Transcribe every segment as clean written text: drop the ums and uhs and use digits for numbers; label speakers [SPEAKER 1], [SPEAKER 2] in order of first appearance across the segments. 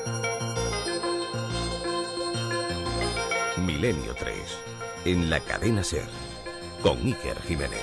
[SPEAKER 1] Milenio 3, en la cadena SER, con Iker Jiménez.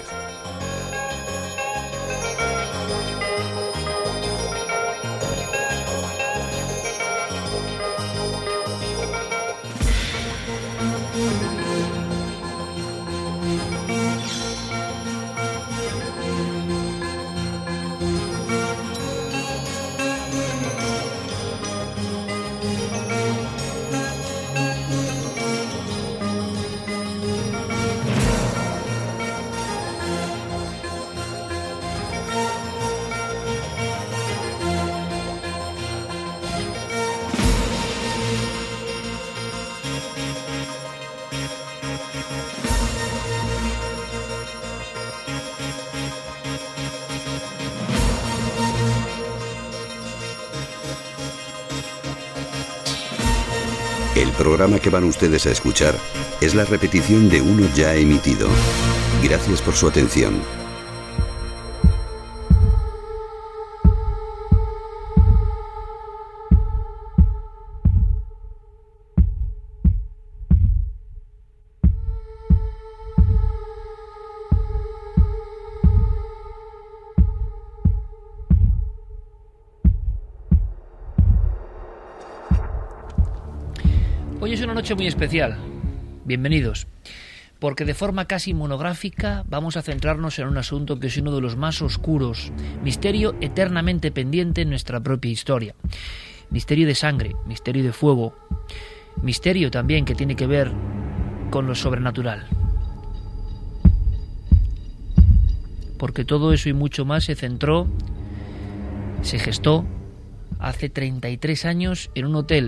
[SPEAKER 2] El programa que van ustedes a escuchar es la repetición de uno ya emitido. Gracias por su atención.
[SPEAKER 3] Hoy es una noche muy especial. Bienvenidos. Porque de forma casi monográfica vamos a centrarnos en un asunto que es uno de los más oscuros, misterio eternamente pendiente en nuestra propia historia. Misterio de sangre, misterio de fuego, misterio también que tiene que ver con lo sobrenatural. Porque todo eso y mucho más se gestó hace 33 años en un hotel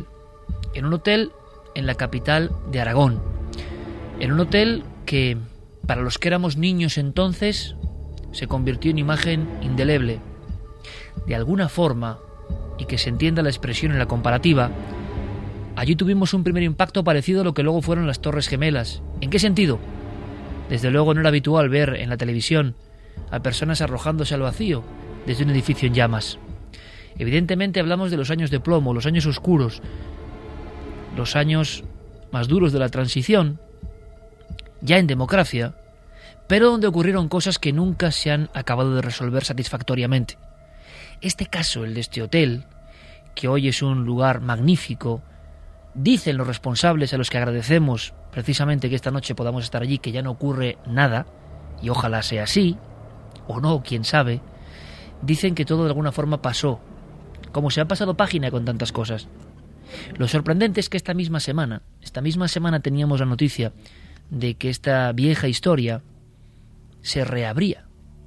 [SPEAKER 3] en la capital de Aragón, en un hotel que, para los que éramos niños entonces, se convirtió en imagen indeleble. De alguna forma, y que se entienda la expresión en la comparativa, allí tuvimos un primer impacto parecido a lo que luego fueron las Torres Gemelas. ¿En qué sentido? Desde luego no era habitual ver en la televisión a personas arrojándose al vacío desde un edificio en llamas. Evidentemente hablamos de los años de plomo, los años oscuros, los años más duros de la transición, ya en democracia, pero donde ocurrieron cosas que nunca se han acabado de resolver satisfactoriamente. Este caso, el de este hotel, que hoy es un lugar magnífico, dicen los responsables, a los que agradecemos precisamente que esta noche podamos estar allí, que ya no ocurre nada, y ojalá sea así, o no, quién sabe, dicen que todo de alguna forma pasó, como se ha pasado página con tantas cosas. Lo sorprendente es que esta misma semana teníamos la noticia de que esta vieja historia se reabría.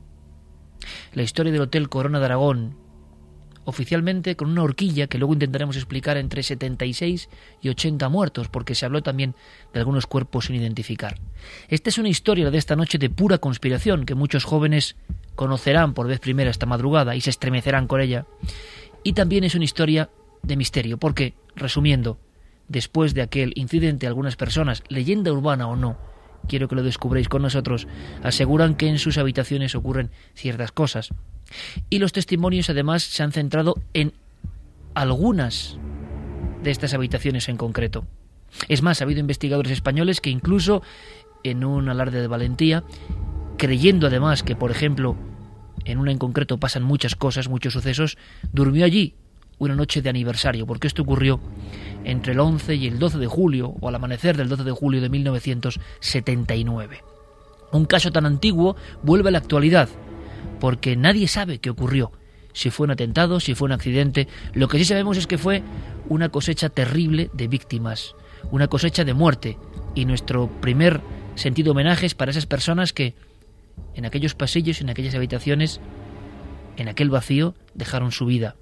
[SPEAKER 3] La historia del Hotel Corona de Aragón, oficialmente con una horquilla que luego intentaremos explicar entre 76 y 80 muertos, porque se habló también de algunos cuerpos sin identificar. Esta es una historia de esta noche de pura conspiración que muchos jóvenes conocerán por vez primera esta madrugada y se estremecerán con ella. Y también es una historia de misterio, porque, resumiendo, después de aquel incidente, algunas personas, leyenda urbana o no, quiero que lo descubréis con nosotros, aseguran que en sus habitaciones ocurren ciertas cosas. Y los testimonios además se han centrado en algunas de estas habitaciones en concreto. Es más, ha habido investigadores españoles que incluso, en un alarde de valentía, creyendo además que, por ejemplo, en una en concreto pasan muchas cosas, muchos sucesos, durmió allí una noche de aniversario, porque esto ocurrió entre el 11 y el 12 de julio, o al amanecer del 12 de julio de 1979. Un caso tan antiguo vuelve a la actualidad, porque nadie sabe qué ocurrió, si fue un atentado, si fue un accidente. Lo que sí sabemos es que fue una cosecha terrible de víctimas, una cosecha de muerte, y nuestro primer sentido homenaje es para esas personas que en aquellos pasillos, en aquellas habitaciones, en aquel vacío, dejaron su vida.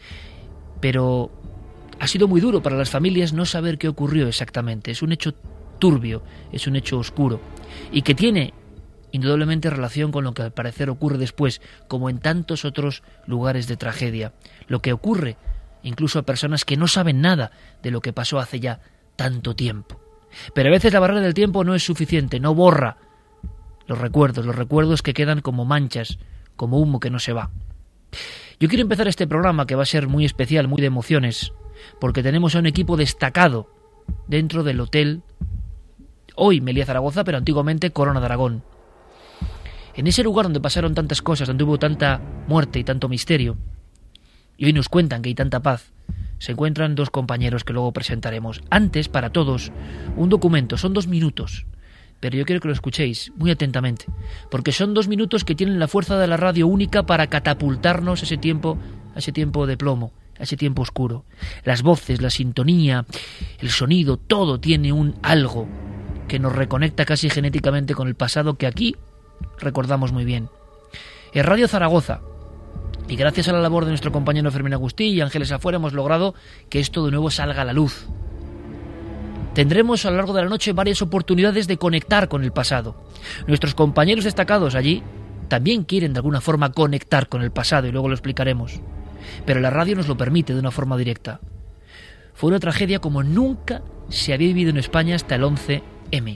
[SPEAKER 3] Pero ha sido muy duro para las familias no saber qué ocurrió exactamente. Es un hecho turbio, es un hecho oscuro, y que tiene indudablemente relación con lo que al parecer ocurre después, como en tantos otros lugares de tragedia. Lo que ocurre incluso a personas que no saben nada de lo que pasó hace ya tanto tiempo. Pero a veces la barrera del tiempo no es suficiente, no borra los recuerdos que quedan como manchas, como humo que no se va. Yo quiero empezar este programa, que va a ser muy especial, muy de emociones, porque tenemos a un equipo destacado dentro del hotel, hoy Meliá Zaragoza, pero antiguamente Corona de Aragón. En ese lugar donde pasaron tantas cosas, donde hubo tanta muerte y tanto misterio, y hoy nos cuentan que hay tanta paz, se encuentran dos compañeros que luego presentaremos. Antes, para todos, un documento, son 2 minutos, pero yo quiero que lo escuchéis muy atentamente, porque son 2 minutos que tienen la fuerza de la radio única para catapultarnos a ese tiempo de plomo, a ese tiempo oscuro. Las voces, la sintonía, el sonido, todo tiene un algo que nos reconecta casi genéticamente con el pasado que aquí recordamos muy bien. En Radio Zaragoza, y gracias a la labor de nuestro compañero Fermín Agustí y Ángeles Afuera, hemos logrado que esto de nuevo salga a la luz. Tendremos a lo largo de la noche varias oportunidades de conectar con el pasado. Nuestros compañeros destacados allí también quieren de alguna forma conectar con el pasado, y luego lo explicaremos. Pero la radio nos lo permite de una forma directa. Fue una tragedia como nunca se había vivido en España hasta el 11M.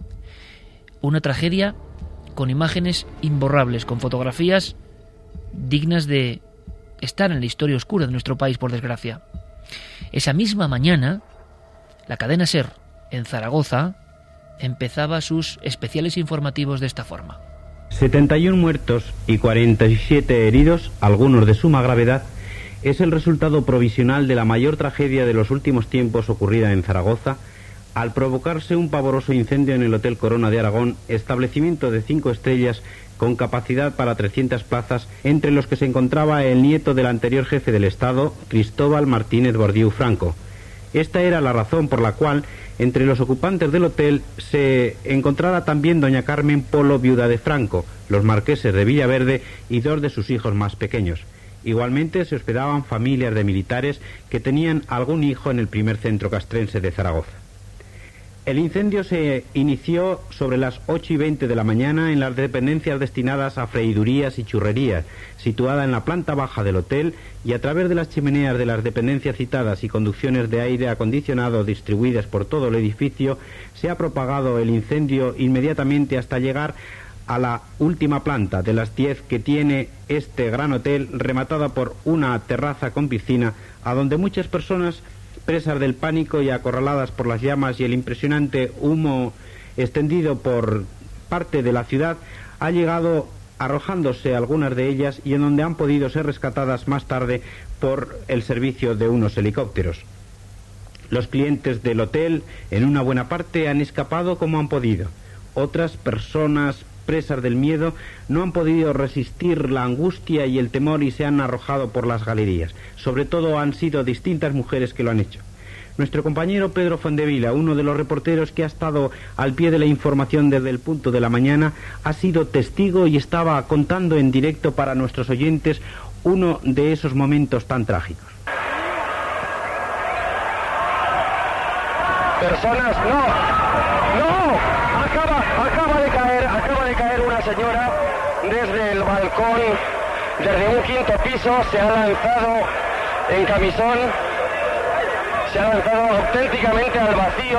[SPEAKER 3] Una tragedia con imágenes imborrables, con fotografías dignas de estar en la historia oscura de nuestro país, por desgracia. Esa misma mañana, la cadena SER en Zaragoza empezaba sus especiales informativos de esta forma.
[SPEAKER 4] 71 muertos y 47 heridos, algunos de suma gravedad, es el resultado provisional de la mayor tragedia de los últimos tiempos ocurrida en Zaragoza, al provocarse un pavoroso incendio en el Hotel Corona de Aragón, establecimiento de 5 estrellas con capacidad para 300 plazas, entre los que se encontraba el nieto del anterior jefe del Estado, Cristóbal Martínez Bordiú Franco. Esta era la razón por la cual entre los ocupantes del hotel se encontrara también doña Carmen Polo, viuda de Franco, los marqueses de Villaverde y 2 de sus hijos más pequeños. Igualmente se hospedaban familias de militares que tenían algún hijo en el primer centro castrense de Zaragoza. El incendio se inició sobre las 8:20 de la mañana en las dependencias destinadas a freidurías y churrerías, situada en la planta baja del hotel, y a través de las chimeneas de las dependencias citadas y conducciones de aire acondicionado distribuidas por todo el edificio, se ha propagado el incendio inmediatamente hasta llegar a la última planta de las 10 que tiene este gran hotel, rematada por una terraza con piscina, a donde muchas personas, presas del pánico y acorraladas por las llamas y el impresionante humo extendido por parte de la ciudad, ha llegado arrojándose algunas de ellas, y en donde han podido ser rescatadas más tarde por el servicio de unos helicópteros. Los clientes del hotel, en una buena parte, han escapado como han podido. Otras personas, presas del miedo, no han podido resistir la angustia y el temor y se han arrojado por las galerías. Sobre todo han sido distintas mujeres que lo han hecho. Nuestro compañero Pedro Fondevila, uno de los reporteros que ha estado al pie de la información desde el punto de la mañana, ha sido testigo y estaba contando en directo para nuestros oyentes uno de esos momentos tan trágicos.
[SPEAKER 5] Personas, no, acaba de caer una señora desde el balcón, desde un 5.º piso, se ha lanzado en camisón, se ha lanzado auténticamente al vacío.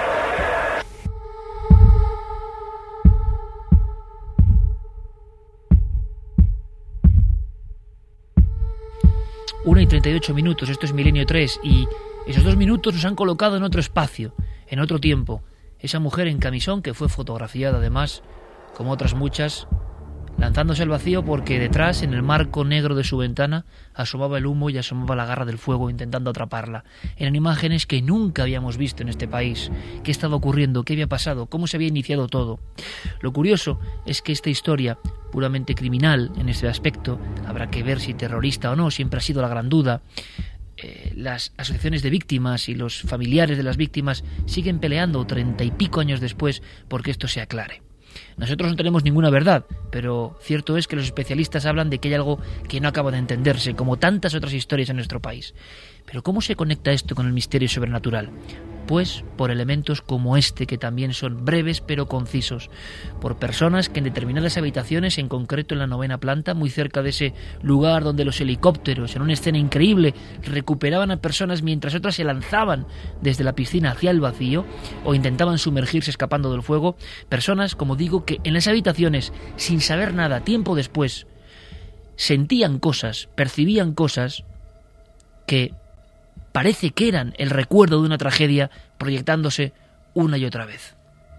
[SPEAKER 3] Una y 38 minutos, esto es Milenio 3, y esos 2 minutos nos han colocado en otro espacio, en otro tiempo. Esa mujer en camisón, que fue fotografiada además, como otras muchas, lanzándose al vacío porque detrás, en el marco negro de su ventana, asomaba el humo y asomaba la garra del fuego intentando atraparla. Eran imágenes que nunca habíamos visto en este país. ¿Qué estaba ocurriendo? ¿Qué había pasado? ¿Cómo se había iniciado todo? Lo curioso es que esta historia, puramente criminal en este aspecto, habrá que ver si terrorista o no, siempre ha sido la gran duda. Las asociaciones de víctimas y los familiares de las víctimas siguen peleando 30 y pico años después porque esto se aclare. Nosotros no tenemos ninguna verdad, pero cierto es que los especialistas hablan de que hay algo que no acaba de entenderse, como tantas otras historias en nuestro país. Pero ¿cómo se conecta esto con el misterio sobrenatural? Pues por elementos como este, que también son breves pero concisos, por personas que en determinadas habitaciones, en concreto en la 9ª planta, muy cerca de ese lugar donde los helicópteros, en una escena increíble, recuperaban a personas mientras otras se lanzaban desde la piscina hacia el vacío o intentaban sumergirse escapando del fuego, personas, como digo, que en las habitaciones, sin saber nada, tiempo después, sentían cosas, percibían cosas que parece que eran el recuerdo de una tragedia proyectándose una y otra vez.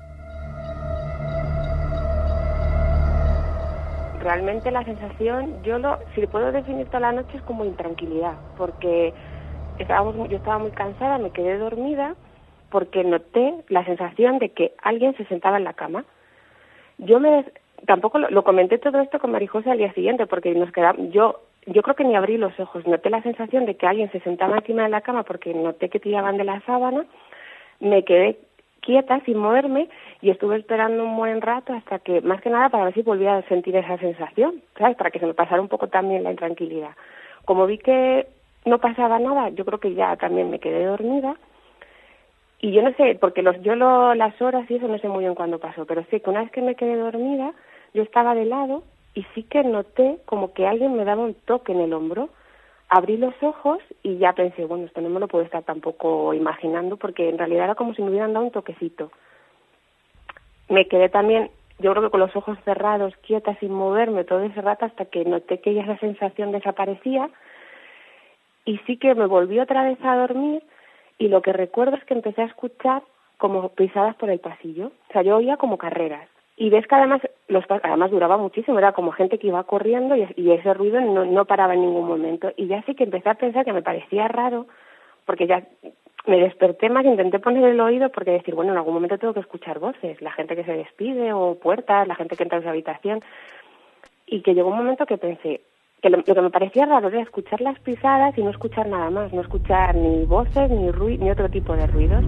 [SPEAKER 6] Realmente la sensación, si puedo definir toda la noche, es como intranquilidad, porque yo estaba muy cansada, me quedé dormida, porque noté la sensación de que alguien se sentaba en la cama. Tampoco lo comenté todo esto con Marijose al día siguiente, porque yo creo que ni abrí los ojos. Noté la sensación de que alguien se sentaba encima de la cama porque noté que tiraban de la sábana. Me quedé quieta sin moverme y estuve esperando un buen rato hasta que, más que nada, para ver si volvía a sentir esa sensación, ¿sabes? Para que se me pasara un poco también la intranquilidad. Como vi que no pasaba nada, yo creo que ya también me quedé dormida. Y yo no sé, porque las horas y eso no sé muy bien cuándo pasó, pero sé que una vez que me quedé dormida, yo estaba de lado y sí que noté como que alguien me daba un toque en el hombro. Abrí los ojos y ya pensé, bueno, esto no me lo puedo estar tampoco imaginando, porque en realidad era como si me hubieran dado un toquecito. Me quedé también, yo creo que con los ojos cerrados, quieta, sin moverme todo ese rato, hasta que noté que ya esa sensación desaparecía. Y sí que me volví otra vez a dormir, y lo que recuerdo es que empecé a escuchar como pisadas por el pasillo. O sea, yo oía como carreras. Y ves que además duraba muchísimo, era como gente que iba corriendo y ese ruido no paraba en ningún momento. Y ya sí que empecé a pensar que me parecía raro, porque ya me desperté más, intenté poner el oído porque decir, bueno, en algún momento tengo que escuchar voces, la gente que se despide o puertas, la gente que entra en su habitación. Y que llegó un momento que pensé que lo que me parecía raro era escuchar las pisadas y no escuchar nada más, no escuchar ni voces ni otro tipo de ruidos.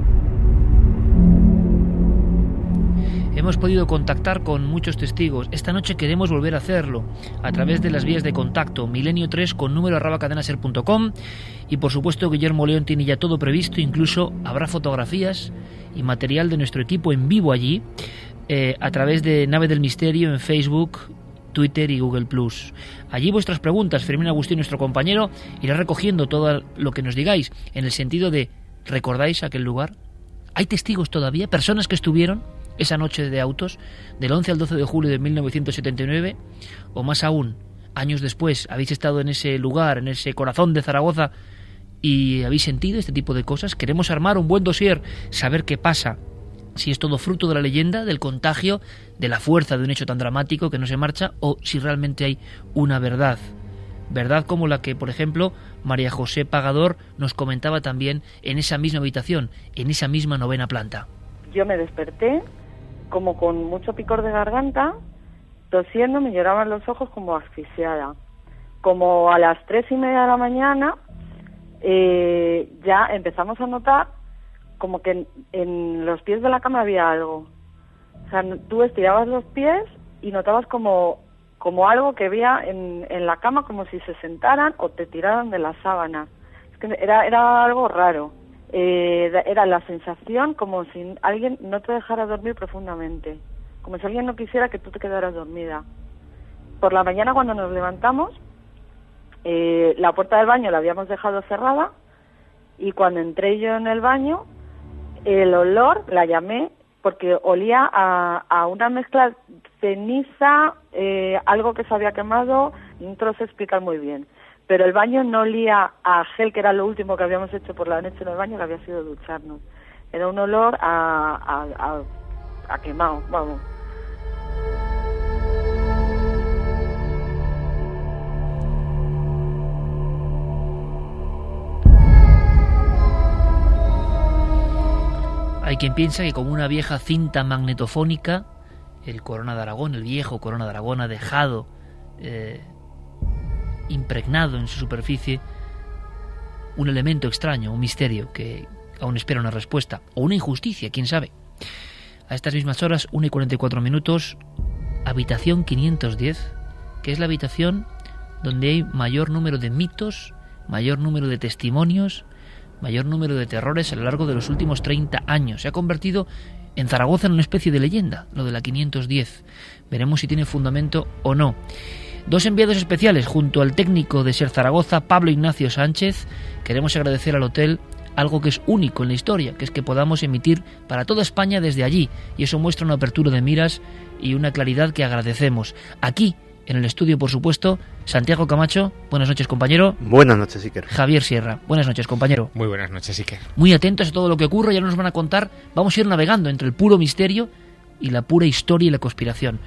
[SPEAKER 3] Hemos podido contactar con muchos testigos. Esta noche queremos volver a hacerlo a través de las vías de contacto milenio3 con número@cadenaser.com, y por supuesto Guillermo León tiene ya todo previsto, incluso habrá fotografías y material de nuestro equipo en vivo allí a través de Nave del Misterio en Facebook, Twitter y Google+. Allí vuestras preguntas, Fermín Agustín, nuestro compañero, irá recogiendo todo lo que nos digáis, en el sentido de, ¿recordáis aquel lugar? ¿Hay testigos todavía? ¿Personas que estuvieron esa noche de autos, del 11 al 12 de julio de 1979? O más aún, años después, ¿habéis estado en ese lugar, en ese corazón de Zaragoza, y habéis sentido este tipo de cosas? Queremos armar un buen dossier, saber qué pasa, si es todo fruto de la leyenda, del contagio, de la fuerza de un hecho tan dramático que no se marcha, o si realmente hay una verdad. Verdad como la que, por ejemplo, María José Pagador nos comentaba también en esa misma habitación, en esa misma 9ª planta.
[SPEAKER 7] Yo me desperté como con mucho picor de garganta, tosiendo, me lloraban los ojos como asfixiada. Como a las 3:30 de la mañana ya empezamos a notar como que en los pies de la cama había algo. O sea, tú estirabas los pies y notabas como algo que había en la cama, como si se sentaran o te tiraran de las sábanas. Es que era algo raro. Era la sensación como si alguien no te dejara dormir profundamente, como si alguien no quisiera que tú te quedaras dormida. Por la mañana, cuando nos levantamos, la puerta del baño la habíamos dejado cerrada, y cuando entré yo en el baño, el olor, la llamé porque olía a una mezcla ceniza, algo que se había quemado, no te lo sé explicar muy bien. Pero el baño no olía a gel, que era lo último que habíamos hecho por la noche en el baño, que había sido ducharnos. Era un olor a quemado, vamos.
[SPEAKER 3] Hay quien piensa que como una vieja cinta magnetofónica, el Corona de Aragón, el viejo Corona de Aragón, ha dejado impregnado en su superficie un elemento extraño, un misterio que aún espera una respuesta, o una injusticia, quién sabe. A estas mismas horas, 1:44, habitación 510, que es la habitación donde hay mayor número de mitos, mayor número de testimonios, mayor número de terrores a lo largo de los últimos 30 años. Se ha convertido en Zaragoza en una especie de leyenda, lo de la 510. Veremos si tiene fundamento o no. Dos enviados especiales junto al técnico de Ser Zaragoza, Pablo Ignacio Sánchez. Queremos agradecer al hotel algo que es único en la historia, que es que podamos emitir para toda España desde allí, y eso muestra una apertura de miras y una claridad que agradecemos. Aquí, En el estudio, por supuesto, Santiago Camacho. Buenas noches, compañero.
[SPEAKER 8] Buenas noches, Iker.
[SPEAKER 3] Javier Sierra. Buenas noches, compañero.
[SPEAKER 9] Muy buenas noches, Iker.
[SPEAKER 3] Muy atentos a todo lo que ocurre, ya nos van a contar. Vamos a ir navegando entre el puro misterio y la pura historia y la conspiración.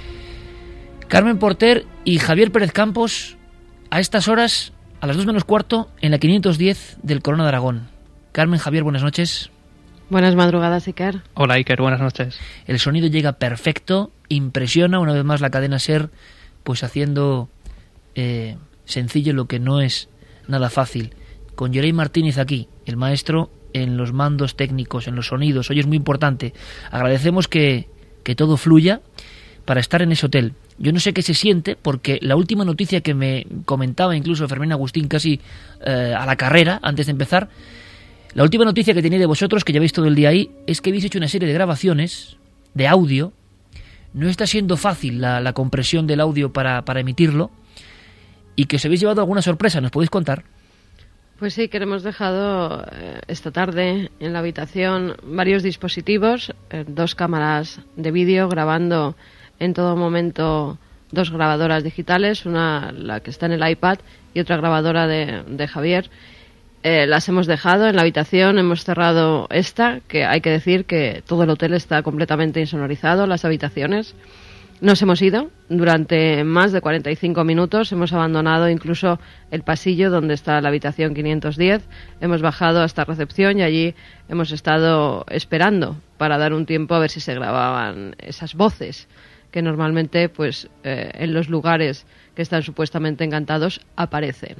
[SPEAKER 3] Carmen Porter y Javier Pérez Campos, a estas horas, a las 2 menos cuarto, en la 510 del Corona de Aragón. Carmen, Javier, buenas noches.
[SPEAKER 10] Buenas madrugadas, Iker.
[SPEAKER 9] Hola, Iker, buenas noches.
[SPEAKER 3] El sonido llega perfecto, impresiona una vez más la cadena SER, pues haciendo sencillo lo que no es nada fácil. Con Yerey Martínez aquí, el maestro en los mandos técnicos, en los sonidos. Hoy es muy importante. Agradecemos que todo fluya para estar en ese hotel. Yo no sé qué se siente, porque la última noticia que me comentaba incluso Fermín Agustín casi a la carrera, antes de empezar, la última noticia que tenía de vosotros, que lleváis todo el día ahí, es que habéis hecho una serie de grabaciones de audio. No está siendo fácil la compresión del audio para emitirlo, y que os habéis llevado alguna sorpresa. ¿Nos podéis contar?
[SPEAKER 10] Pues sí, que hemos dejado esta tarde en la habitación varios dispositivos, 2 cámaras de vídeo grabando en todo momento, 2 grabadoras digitales, una la que está en el iPad y otra grabadora de Javier. Las hemos dejado en la habitación, hemos cerrado esta, que hay que decir que todo el hotel está completamente insonorizado, las habitaciones. Nos hemos ido durante más de 45 minutos, hemos abandonado incluso el pasillo donde está la habitación 510, hemos bajado hasta recepción y allí hemos estado esperando para dar un tiempo a ver si se grababan esas voces que normalmente pues en los lugares que están supuestamente encantados aparecen.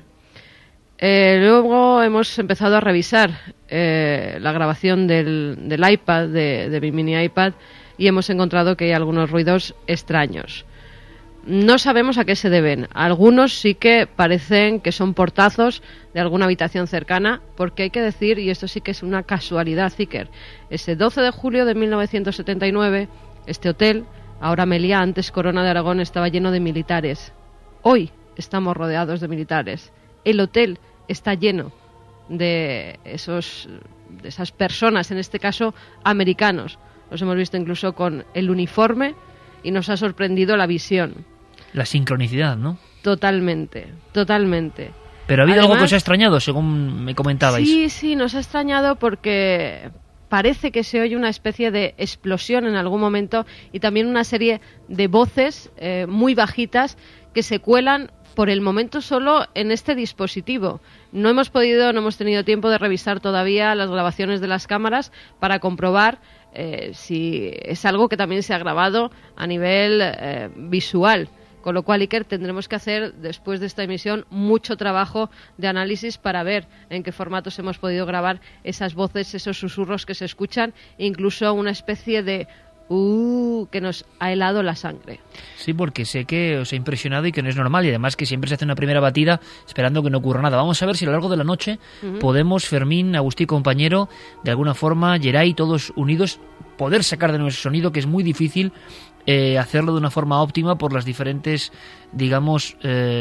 [SPEAKER 10] Luego hemos empezado a revisar la grabación del iPad, de mi mini iPad, y hemos encontrado que hay algunos ruidos extraños. No sabemos a qué se deben. Algunos sí que parecen que son portazos de alguna habitación cercana, porque hay que decir, y esto sí que es una casualidad, Iker, ese 12 de julio de 1979, este hotel, ahora Meliá, antes Corona de Aragón, estaba lleno de militares. Hoy estamos rodeados de militares. El hotel está lleno de esas personas, en este caso americanos. Los hemos visto incluso con el uniforme y nos ha sorprendido la visión.
[SPEAKER 3] La sincronicidad, ¿no?
[SPEAKER 10] Totalmente, totalmente.
[SPEAKER 3] Pero ha habido algo que os ha extrañado, según me comentabais.
[SPEAKER 10] Sí, nos ha extrañado porque parece que se oye una especie de explosión en algún momento y también una serie de voces muy bajitas que se cuelan por el momento solo en este dispositivo. No hemos tenido tiempo de revisar todavía las grabaciones de las cámaras para comprobar si es algo que también se ha grabado a nivel visual. Con lo cual, Iker, tendremos que hacer, después de esta emisión, mucho trabajo de análisis para ver en qué formatos hemos podido grabar esas voces, esos susurros que se escuchan, incluso una especie de que nos ha helado la sangre.
[SPEAKER 3] Sí, porque sé que os ha impresionado y que no es normal, y además que siempre se hace una primera batida esperando que no ocurra nada. Vamos a ver si a lo largo de la noche podemos, Fermín, Agustí, compañero, de alguna forma, Yeray, todos unidos, poder sacar de nuestro sonido, que es muy difícil hacerlo de una forma óptima por las diferentes, digamos,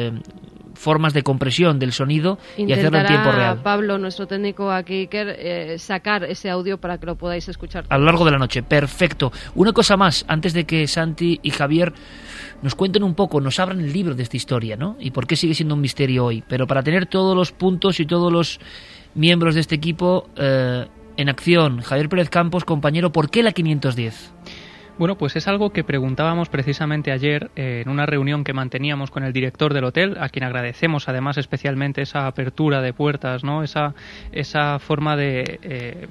[SPEAKER 3] formas de compresión del sonido.
[SPEAKER 10] Intentará,
[SPEAKER 3] y hacerlo en tiempo real.
[SPEAKER 10] Pablo, nuestro técnico aquí, Iker, sacar ese audio para que lo podáis escuchar
[SPEAKER 3] a lo largo de la noche. Perfecto. Una cosa más, antes de que Santi y Javier nos cuenten un poco, nos abran el libro de esta historia, ¿no? Y por qué sigue siendo un misterio hoy. Pero para tener todos los puntos y todos los miembros de este equipo en acción, Javier Pérez Campos, compañero, ¿por qué la 510?
[SPEAKER 9] Bueno, pues es algo que preguntábamos precisamente ayer en una reunión que manteníamos con el director del hotel, a quien agradecemos además especialmente esa apertura de puertas, ¿no? Esa forma de,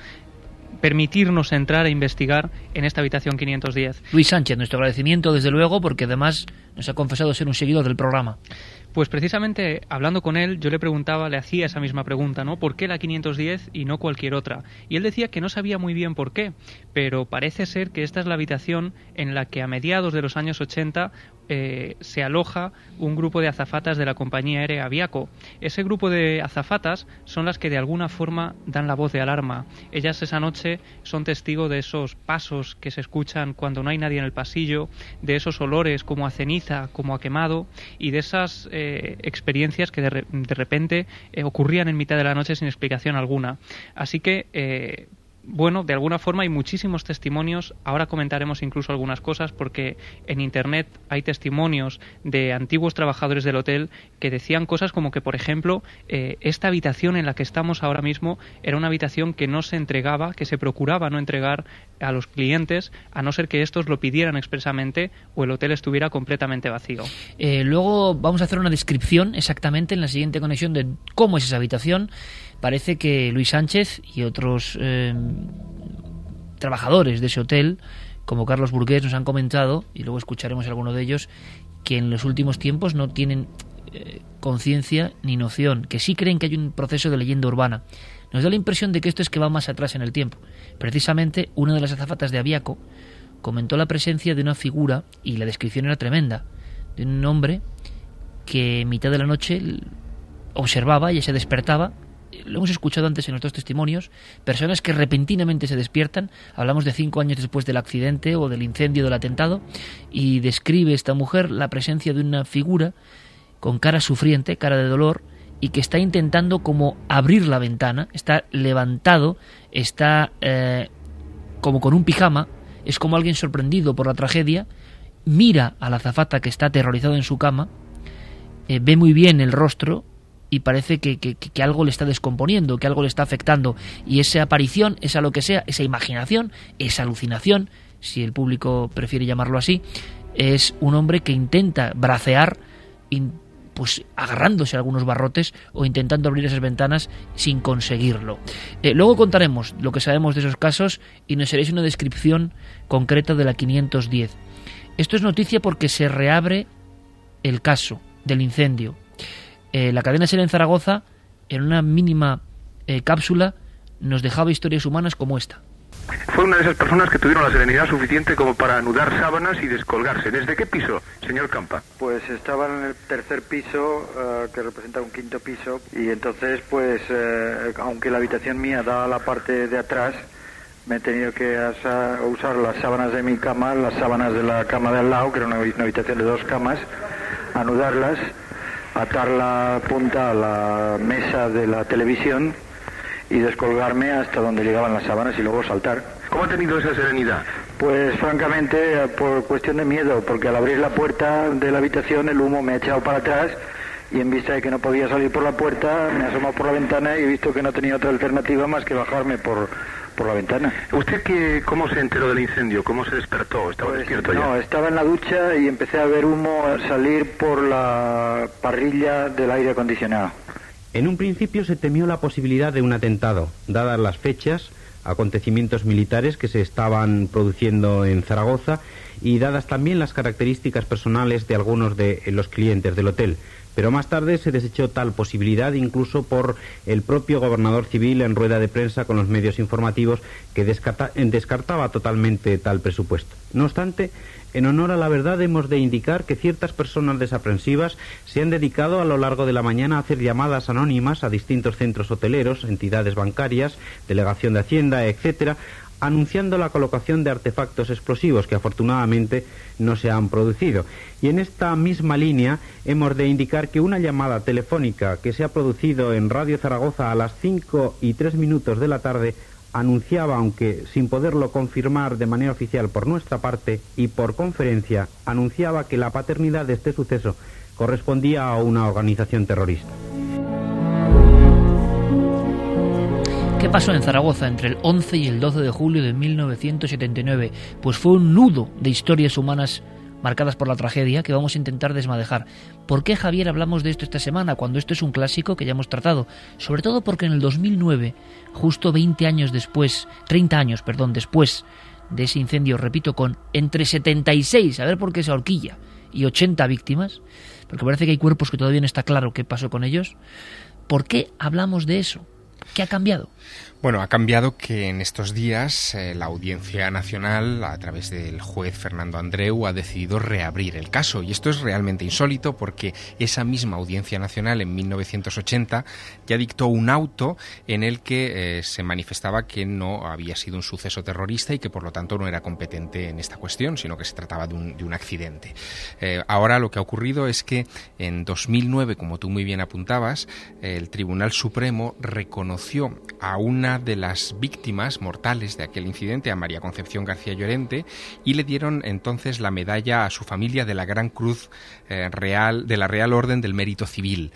[SPEAKER 9] permitirnos entrar e investigar en esta habitación 510.
[SPEAKER 3] Luis Sánchez, nuestro agradecimiento desde luego, porque además nos ha confesado ser un seguidor del programa.
[SPEAKER 9] Pues precisamente hablando con él, yo le hacía esa misma pregunta, ¿no? ¿Por qué la 510 y no cualquier otra? Y él decía que no sabía muy bien por qué, pero parece ser que esta es la habitación en la que a mediados de los años 80 se aloja un grupo de azafatas de la compañía aérea Aviaco. Ese grupo de azafatas son las que de alguna forma dan la voz de alarma. Ellas esa noche son testigo de esos pasos que se escuchan cuando no hay nadie en el pasillo, de esos olores como a ceniza, como a quemado, y de esas experiencias que de repente ocurrían en mitad de la noche sin explicación alguna. Así que bueno, de alguna forma hay muchísimos testimonios. Ahora comentaremos incluso algunas cosas, porque en Internet hay testimonios de antiguos trabajadores del hotel que decían cosas como que, por ejemplo, esta habitación en la que estamos ahora mismo era una habitación que no se entregaba, que se procuraba no entregar a los clientes, a no ser que estos lo pidieran expresamente o el hotel estuviera completamente vacío.
[SPEAKER 3] Luego vamos a hacer una descripción exactamente en la siguiente conexión de cómo es esa habitación. Parece que Luis Sánchez y otros trabajadores de ese hotel, como Carlos Burgués, nos han comentado, y luego escucharemos a alguno de ellos, que en los últimos tiempos no tienen conciencia ni noción, que sí creen que hay un proceso de leyenda urbana. Nos da la impresión de que esto es que va más atrás en el tiempo. Precisamente, una de las azafatas de Aviaco comentó la presencia de una figura, y la descripción era tremenda, de un hombre que en mitad de la noche observaba y se despertaba. Lo hemos escuchado antes en nuestros testimonios, personas que repentinamente se despiertan. Hablamos de 5 años después del accidente o del incendio, del atentado, y describe esta mujer la presencia de una figura con cara sufriente, cara de dolor, y que está intentando como abrir la ventana, está levantado, está como con un pijama, es como alguien sorprendido por la tragedia, mira a la azafata que está aterrorizada en su cama, ve muy bien el rostro, y parece que algo le está descomponiendo, que algo le está afectando. Y esa aparición, esa lo que sea, esa imaginación, esa alucinación, si el público prefiere llamarlo así, es un hombre que intenta bracear, pues agarrándose a algunos barrotes o intentando abrir esas ventanas sin conseguirlo. Luego contaremos lo que sabemos de esos casos y nos haréis una descripción concreta de la 510. Esto es noticia porque se reabre el caso del incendio. La cadena SER en Zaragoza, en una mínima cápsula, nos dejaba historias humanas como esta.
[SPEAKER 8] Fue una de esas personas que tuvieron la serenidad suficiente como para anudar sábanas y descolgarse. ¿Desde qué piso, señor Campa?
[SPEAKER 11] Pues estaba en el tercer piso, que representa un quinto piso, y entonces, pues, aunque la habitación mía da a la parte de atrás, me he tenido que usar las sábanas de mi cama, las sábanas de la cama de al lado, que era una habitación de 2 camas, anudarlas, atar la punta a la mesa de la televisión y descolgarme hasta donde llegaban las sábanas y luego saltar.
[SPEAKER 8] ¿Cómo ha tenido esa serenidad?
[SPEAKER 11] Pues francamente por cuestión de miedo, porque al abrir la puerta de la habitación el humo me ha echado para atrás y en vista de que no podía salir por la puerta me he asomado por la ventana y he visto que no tenía otra alternativa más que bajarme por la ventana.
[SPEAKER 8] ¿Usted cómo se enteró del incendio? ¿Cómo se despertó? ¿Estaba despierto ya?
[SPEAKER 11] No, estaba en la ducha y empecé a ver humo salir por la parrilla del aire acondicionado.
[SPEAKER 4] En un principio se temió la posibilidad de un atentado, dadas las fechas, acontecimientos militares que se estaban produciendo en Zaragoza y dadas también las características personales de algunos de los clientes del hotel. Pero más tarde se desechó tal posibilidad incluso por el propio gobernador civil en rueda de prensa con los medios informativos, que descartaba totalmente tal presupuesto. No obstante, en honor a la verdad hemos de indicar que ciertas personas desaprensivas se han dedicado a lo largo de la mañana a hacer llamadas anónimas a distintos centros hoteleros, entidades bancarias, delegación de Hacienda, etcétera, anunciando la colocación de artefactos explosivos que afortunadamente no se han producido. Y en esta misma línea hemos de indicar que una llamada telefónica que se ha producido en Radio Zaragoza a las 5:03 de la tarde anunciaba, aunque sin poderlo confirmar de manera oficial por nuestra parte y por conferencia, anunciaba que la paternidad de este suceso correspondía a una organización terrorista.
[SPEAKER 3] ¿Qué pasó en Zaragoza entre el 11 y el 12 de julio de 1979? Pues fue un nudo de historias humanas marcadas por la tragedia que vamos a intentar desmadejar. ¿Por qué, Javier, hablamos de esto esta semana cuando esto es un clásico que ya hemos tratado? Sobre todo porque en el 2009, justo 30 años después de ese incendio, repito, con entre 76, a ver por qué esa horquilla, y 80 víctimas, porque parece que hay cuerpos que todavía no está claro qué pasó con ellos. ¿Por qué hablamos de eso? ¿Qué ha cambiado?
[SPEAKER 12] Bueno, ha cambiado que en estos días la Audiencia Nacional, a través del juez Fernando Andreu, ha decidido reabrir el caso. Y esto es realmente insólito porque esa misma Audiencia Nacional en 1980 ya dictó un auto en el que se manifestaba que no había sido un suceso terrorista y que por lo tanto no era competente en esta cuestión, sino que se trataba de un accidente. Ahora lo que ha ocurrido es que en 2009, como tú muy bien apuntabas, el Tribunal Supremo reconoció reconoció a una de las víctimas mortales de aquel incidente, a María Concepción García Llorente, y le dieron entonces la medalla a su familia de la Gran Cruz Real, de la Real Orden del Mérito Civil.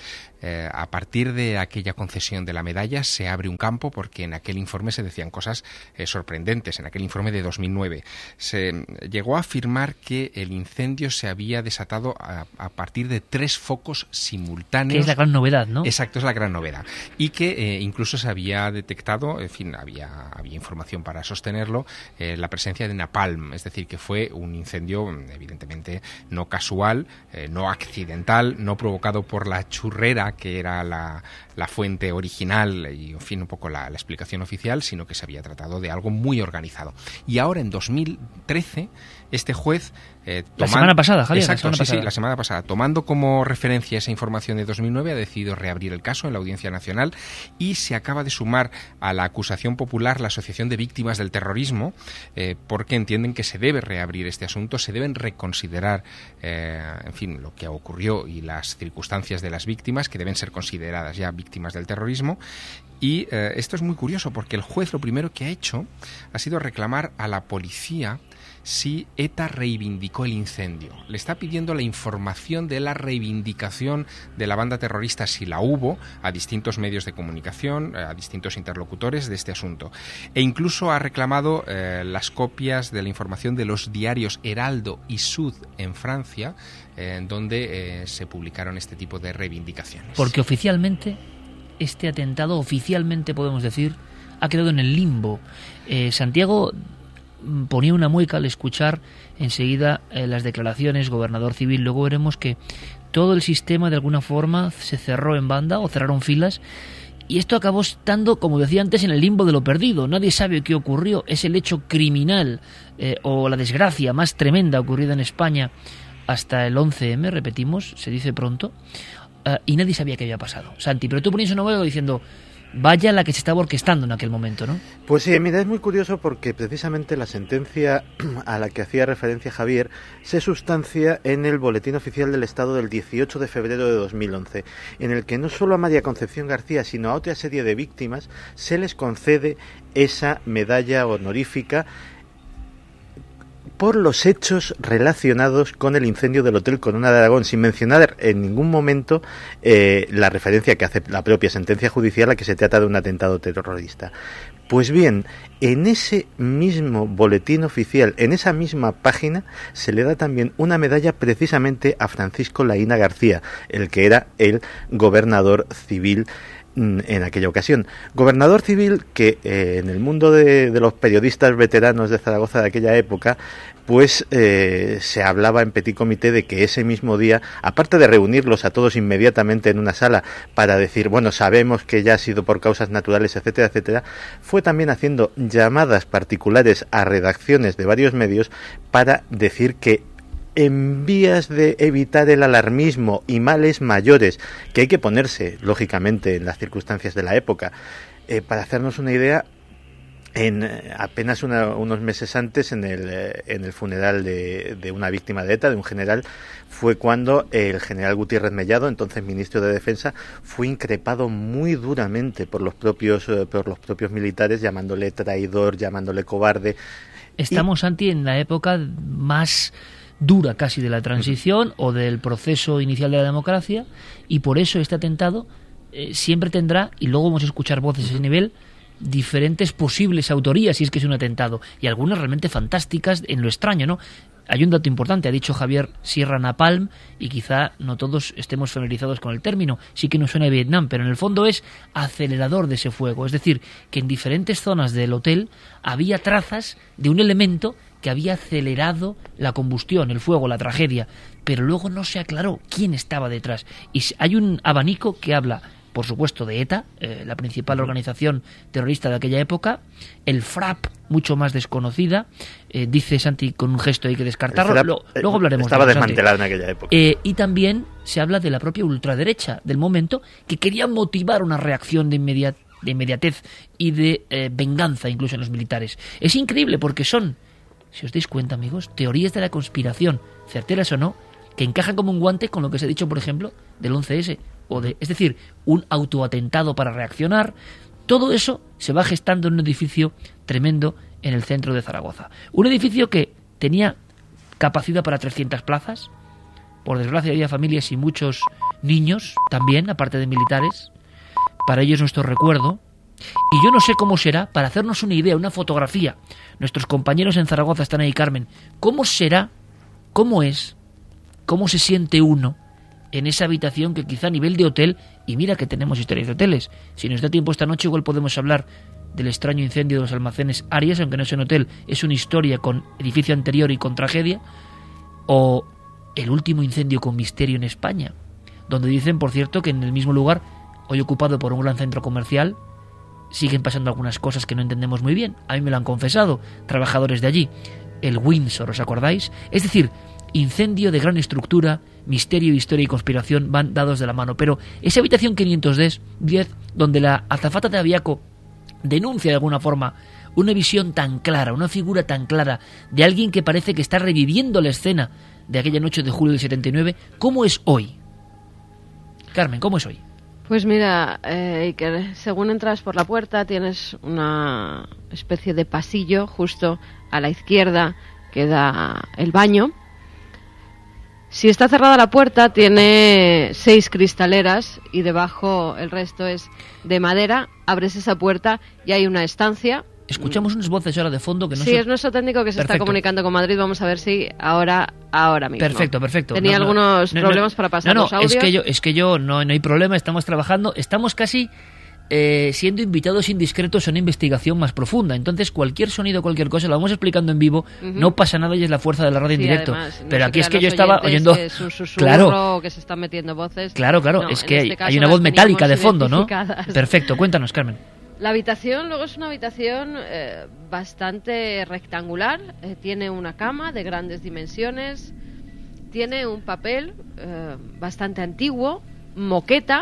[SPEAKER 12] A partir de aquella concesión de la medalla se abre un campo, porque en aquel informe se decían cosas sorprendentes. En aquel informe de 2009 se llegó a afirmar que el incendio se había desatado a partir de 3 focos simultáneos.
[SPEAKER 3] Que es la gran novedad, ¿no?
[SPEAKER 12] Exacto, es la gran novedad. Y que incluso se había detectado, en fin, había información para sostenerlo, la presencia de napalm, es decir, que fue un incendio evidentemente no casual, no accidental, no provocado por la churrera que era la fuente original y, en fin, un poco la explicación oficial, sino que se había tratado de algo muy organizado. Y ahora, en 2013, este juez...
[SPEAKER 3] la semana pasada, Javier.
[SPEAKER 12] Exacto, la semana pasada. Tomando como referencia esa información de 2009, ha decidido reabrir el caso en la Audiencia Nacional y se acaba de sumar a la acusación popular la Asociación de Víctimas del Terrorismo, porque entienden que se debe reabrir este asunto, se deben reconsiderar, en fin, lo que ocurrió y las circunstancias de las víctimas, que deben ser consideradas ya víctimas del terrorismo. Y esto es muy curioso, porque el juez lo primero que ha hecho ha sido reclamar a la policía si ETA reivindicó el incendio. Le está pidiendo la información de la reivindicación de la banda terrorista, si la hubo, a distintos medios de comunicación, a distintos interlocutores de este asunto. E incluso ha reclamado las copias de la información de los diarios Heraldo y Sud en Francia, en donde se publicaron este tipo de reivindicaciones.
[SPEAKER 3] Porque oficialmente, este atentado, oficialmente podemos decir, ha quedado en el limbo. Santiago ponía una mueca al escuchar enseguida las declaraciones, gobernador civil. Luego veremos que todo el sistema de alguna forma se cerró en banda o cerraron filas, y esto acabó estando, como decía antes, en el limbo de lo perdido. Nadie sabe qué ocurrió. Es el hecho criminal o la desgracia más tremenda ocurrida en España hasta el 11M, repetimos, se dice pronto, y nadie sabía qué había pasado. Santi, pero tú ponías una mueca diciendo... Vaya la que se estaba orquestando en aquel momento, ¿no?
[SPEAKER 13] Pues sí, mira, es muy curioso porque precisamente la sentencia a la que hacía referencia Javier se sustancia en el Boletín Oficial del Estado del 18 de febrero de 2011, en el que no solo a María Concepción García, sino a otra serie de víctimas se les concede esa medalla honorífica por los hechos relacionados con el incendio del Hotel Corona de Aragón, sin mencionar en ningún momento la referencia que hace la propia sentencia judicial a que se trata de un atentado terrorista. Pues bien, en ese mismo boletín oficial, en esa misma página, se le da también una medalla precisamente a Francisco Laína García, el que era el gobernador civil en aquella ocasión. Gobernador civil que en el mundo de los periodistas veteranos de Zaragoza de aquella época, pues se hablaba en petit comité de que ese mismo día, aparte de reunirlos a todos inmediatamente en una sala para decir, bueno, sabemos que ya ha sido por causas naturales, etcétera, etcétera, fue también haciendo llamadas particulares a redacciones de varios medios para decir que en vías de evitar el alarmismo y males mayores que hay que ponerse, lógicamente, en las circunstancias de la época, para hacernos una idea, en apenas unos meses antes, en el funeral de una víctima de ETA, de un general, fue cuando el general Gutiérrez Mellado, entonces ministro de Defensa, fue increpado muy duramente por los propios militares, llamándole traidor, llamándole cobarde.
[SPEAKER 3] Estamos, Santi, en la época más dura casi de la transición o del proceso inicial de la democracia, y por eso este atentado siempre tendrá, y luego vamos a escuchar voces a ese nivel, diferentes posibles autorías, si es que es un atentado, y algunas realmente fantásticas en lo extraño, ¿no? Hay un dato importante, ha dicho Javier Sierra napalm, y quizá no todos estemos familiarizados con el término, sí que nos suena a Vietnam, pero en el fondo es acelerador de ese fuego, es decir, que en diferentes zonas del hotel había trazas de un elemento que había acelerado la combustión, el fuego, la tragedia, pero luego no se aclaró quién estaba detrás. Y hay un abanico que habla, por supuesto, de ETA, la principal organización terrorista de aquella época, el FRAP, mucho más desconocida, dice Santi con un gesto hay que descartarlo, luego hablaremos.
[SPEAKER 13] Estaba desmantelado en aquella época.
[SPEAKER 3] Y también se habla de la propia ultraderecha del momento, que quería motivar una reacción de inmediatez y de venganza incluso en los militares. Es increíble porque son, si os dais cuenta, amigos, teorías de la conspiración, certeras o no, que encajan como un guante con lo que se ha dicho, por ejemplo, del 11S. Es decir, un autoatentado para reaccionar, Todo eso se va gestando en un edificio tremendo en el centro de Zaragoza. Un edificio que tenía capacidad para 300 plazas. Por desgracia había familias y muchos niños también, aparte de militares. Para ellos nuestro recuerdo. Y yo no sé cómo será, para hacernos una idea, una fotografía. Nuestros compañeros en Zaragoza están ahí, Carmen. ¿Cómo será, cómo es, cómo se siente uno en esa habitación que quizá a nivel de hotel, y mira que tenemos historias de hoteles, si nos da tiempo esta noche igual podemos hablar del extraño incendio de los almacenes Arias, aunque no es un hotel, es una historia con edificio anterior y con tragedia, o el último incendio con misterio en España, donde dicen, por cierto, que en el mismo lugar, hoy ocupado por un gran centro comercial, siguen pasando algunas cosas que no entendemos muy bien. A mí me lo han confesado trabajadores de allí. El Windsor, ¿os acordáis? Es decir, incendio de gran estructura, misterio, historia y conspiración van dados de la mano. Pero esa habitación 510, donde la azafata de Aviaco denuncia de alguna forma una visión tan clara, una figura tan clara de alguien que parece que está reviviendo la escena de aquella noche de julio del 79, ¿cómo es hoy? Carmen, ¿cómo es hoy?
[SPEAKER 10] Pues mira, Iker, según entras por la puerta tienes una especie de pasillo justo a la izquierda que da el baño. Si está cerrada la puerta tiene 6 cristaleras y debajo el resto es de madera. Abres esa puerta y hay una estancia.
[SPEAKER 3] Escuchamos unas voces ahora de fondo que no
[SPEAKER 10] Sí, es nuestro técnico que se está comunicando con Madrid. Vamos a ver si ahora mismo.
[SPEAKER 3] Perfecto.
[SPEAKER 10] Tenía algunos problemas para pasar los audios.
[SPEAKER 3] Es que yo no hay problema, estamos trabajando, estamos casi siendo invitados indiscretos a una investigación más profunda. Entonces cualquier sonido, cualquier cosa, lo vamos explicando en vivo, no pasa nada y es la fuerza de la radio en directo.
[SPEAKER 10] Además, no
[SPEAKER 3] pero aquí es que yo
[SPEAKER 10] oyentes,
[SPEAKER 3] estaba oyendo...
[SPEAKER 10] Es un susurro, que se están metiendo voces.
[SPEAKER 3] Claro,
[SPEAKER 10] no,
[SPEAKER 3] es que
[SPEAKER 10] este
[SPEAKER 3] hay una voz metálica de fondo, ¿no?
[SPEAKER 10] identificadas.
[SPEAKER 3] Perfecto, cuéntanos, Carmen.
[SPEAKER 10] La habitación luego es una habitación bastante rectangular, tiene una cama de grandes dimensiones, tiene un papel bastante antiguo, moqueta,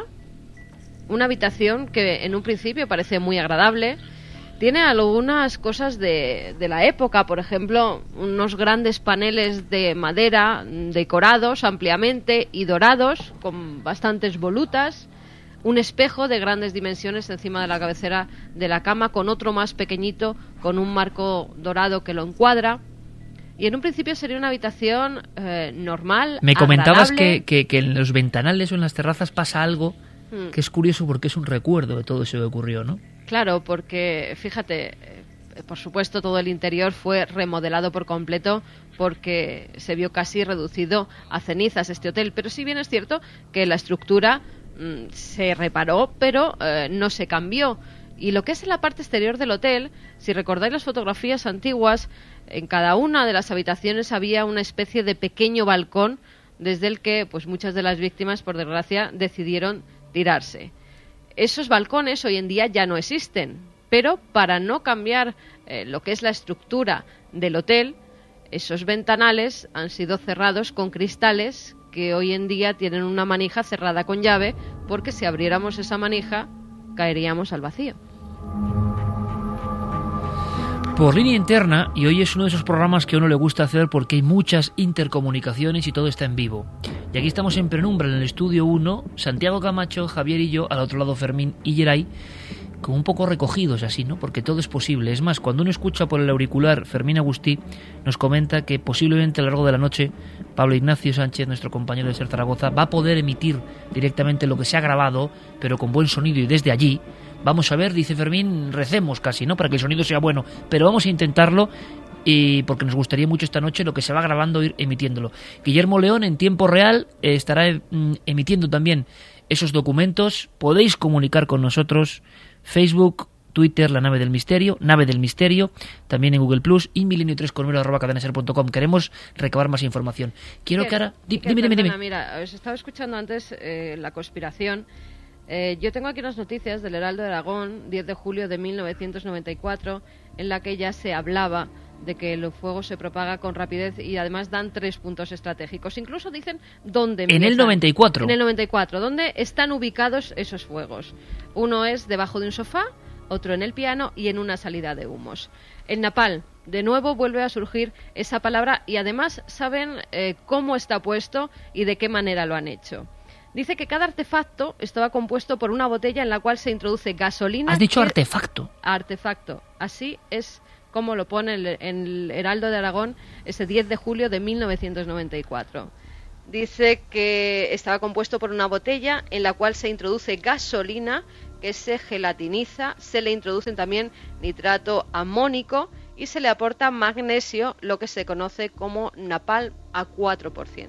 [SPEAKER 10] una habitación que en un principio parece muy agradable, tiene algunas cosas de la época, por ejemplo, unos grandes paneles de madera decorados ampliamente y dorados con bastantes volutas, un espejo de grandes dimensiones encima de la cabecera de la cama con otro más pequeñito con un marco dorado que lo encuadra. Y en un principio sería una habitación normal,
[SPEAKER 3] Me comentabas
[SPEAKER 10] agradable.
[SPEAKER 3] que en los ventanales o en las terrazas pasa algo que es curioso porque es un recuerdo de todo eso que ocurrió, ¿no?
[SPEAKER 10] Claro, porque fíjate, por supuesto todo el interior fue remodelado por completo porque se vio casi reducido a cenizas este hotel. Pero sí bien es cierto que la estructura se reparó, pero no se cambió. Y lo que es en la parte exterior del hotel, si recordáis las fotografías antiguas, en cada una de las habitaciones había una especie de pequeño balcón desde el que pues muchas de las víctimas, por desgracia, decidieron tirarse. Esos balcones hoy en día ya no existen, pero para no cambiar lo que es la estructura del hotel, esos ventanales han sido cerrados con cristales que hoy en día tienen una manija cerrada con llave, porque si abriéramos esa manija caeríamos al vacío.
[SPEAKER 3] Por línea interna, y hoy es uno de esos programas que a uno le gusta hacer porque hay muchas intercomunicaciones y todo está en vivo. Y aquí estamos en penumbra, en el estudio 1, Santiago Camacho, Javier y yo, al otro lado Fermín y Geray, como un poco recogidos así, ¿no? Porque todo es posible. Es más, cuando uno escucha por el auricular, Fermín Agustí nos comenta que posiblemente a lo largo de la noche Pablo Ignacio Sánchez, nuestro compañero de Ser Zaragoza, va a poder emitir directamente lo que se ha grabado, pero con buen sonido y desde allí. Vamos a ver, dice Fermín, recemos casi, ¿no? Para que el sonido sea bueno, pero vamos a intentarlo y porque nos gustaría mucho esta noche lo que se va grabando ir emitiéndolo. Guillermo León en tiempo real estará emitiendo también esos documentos. Podéis comunicar con nosotros, Facebook, Twitter, La Nave del Misterio, también en Google Plus y milenio3.cadenaser.com. Queremos recabar más información. Quiero que ahora... Dime.
[SPEAKER 10] Mira, os estaba escuchando antes la conspiración. Yo tengo aquí unas noticias del Heraldo de Aragón, 10 de julio de 1994, en la que ya se hablaba de que el fuego se propaga con rapidez y además dan 3 puntos estratégicos. Incluso dicen dónde empiezan.
[SPEAKER 3] En el 94.
[SPEAKER 10] En el 94, dónde están ubicados esos fuegos. Uno es debajo de un sofá, otro en el piano y en una salida de humos. El napalm, de nuevo vuelve a surgir esa palabra y además saben cómo está puesto y de qué manera lo han hecho. Dice que cada artefacto estaba compuesto por una botella en la cual se introduce gasolina...
[SPEAKER 3] ¿Has dicho artefacto?
[SPEAKER 10] Artefacto. Así es como lo pone en el Heraldo de Aragón ese 10 de julio de 1994. Dice que estaba compuesto por una botella en la cual se introduce gasolina, que se gelatiniza, se le introducen también nitrato amónico y se le aporta magnesio, lo que se conoce como napalm a 4%.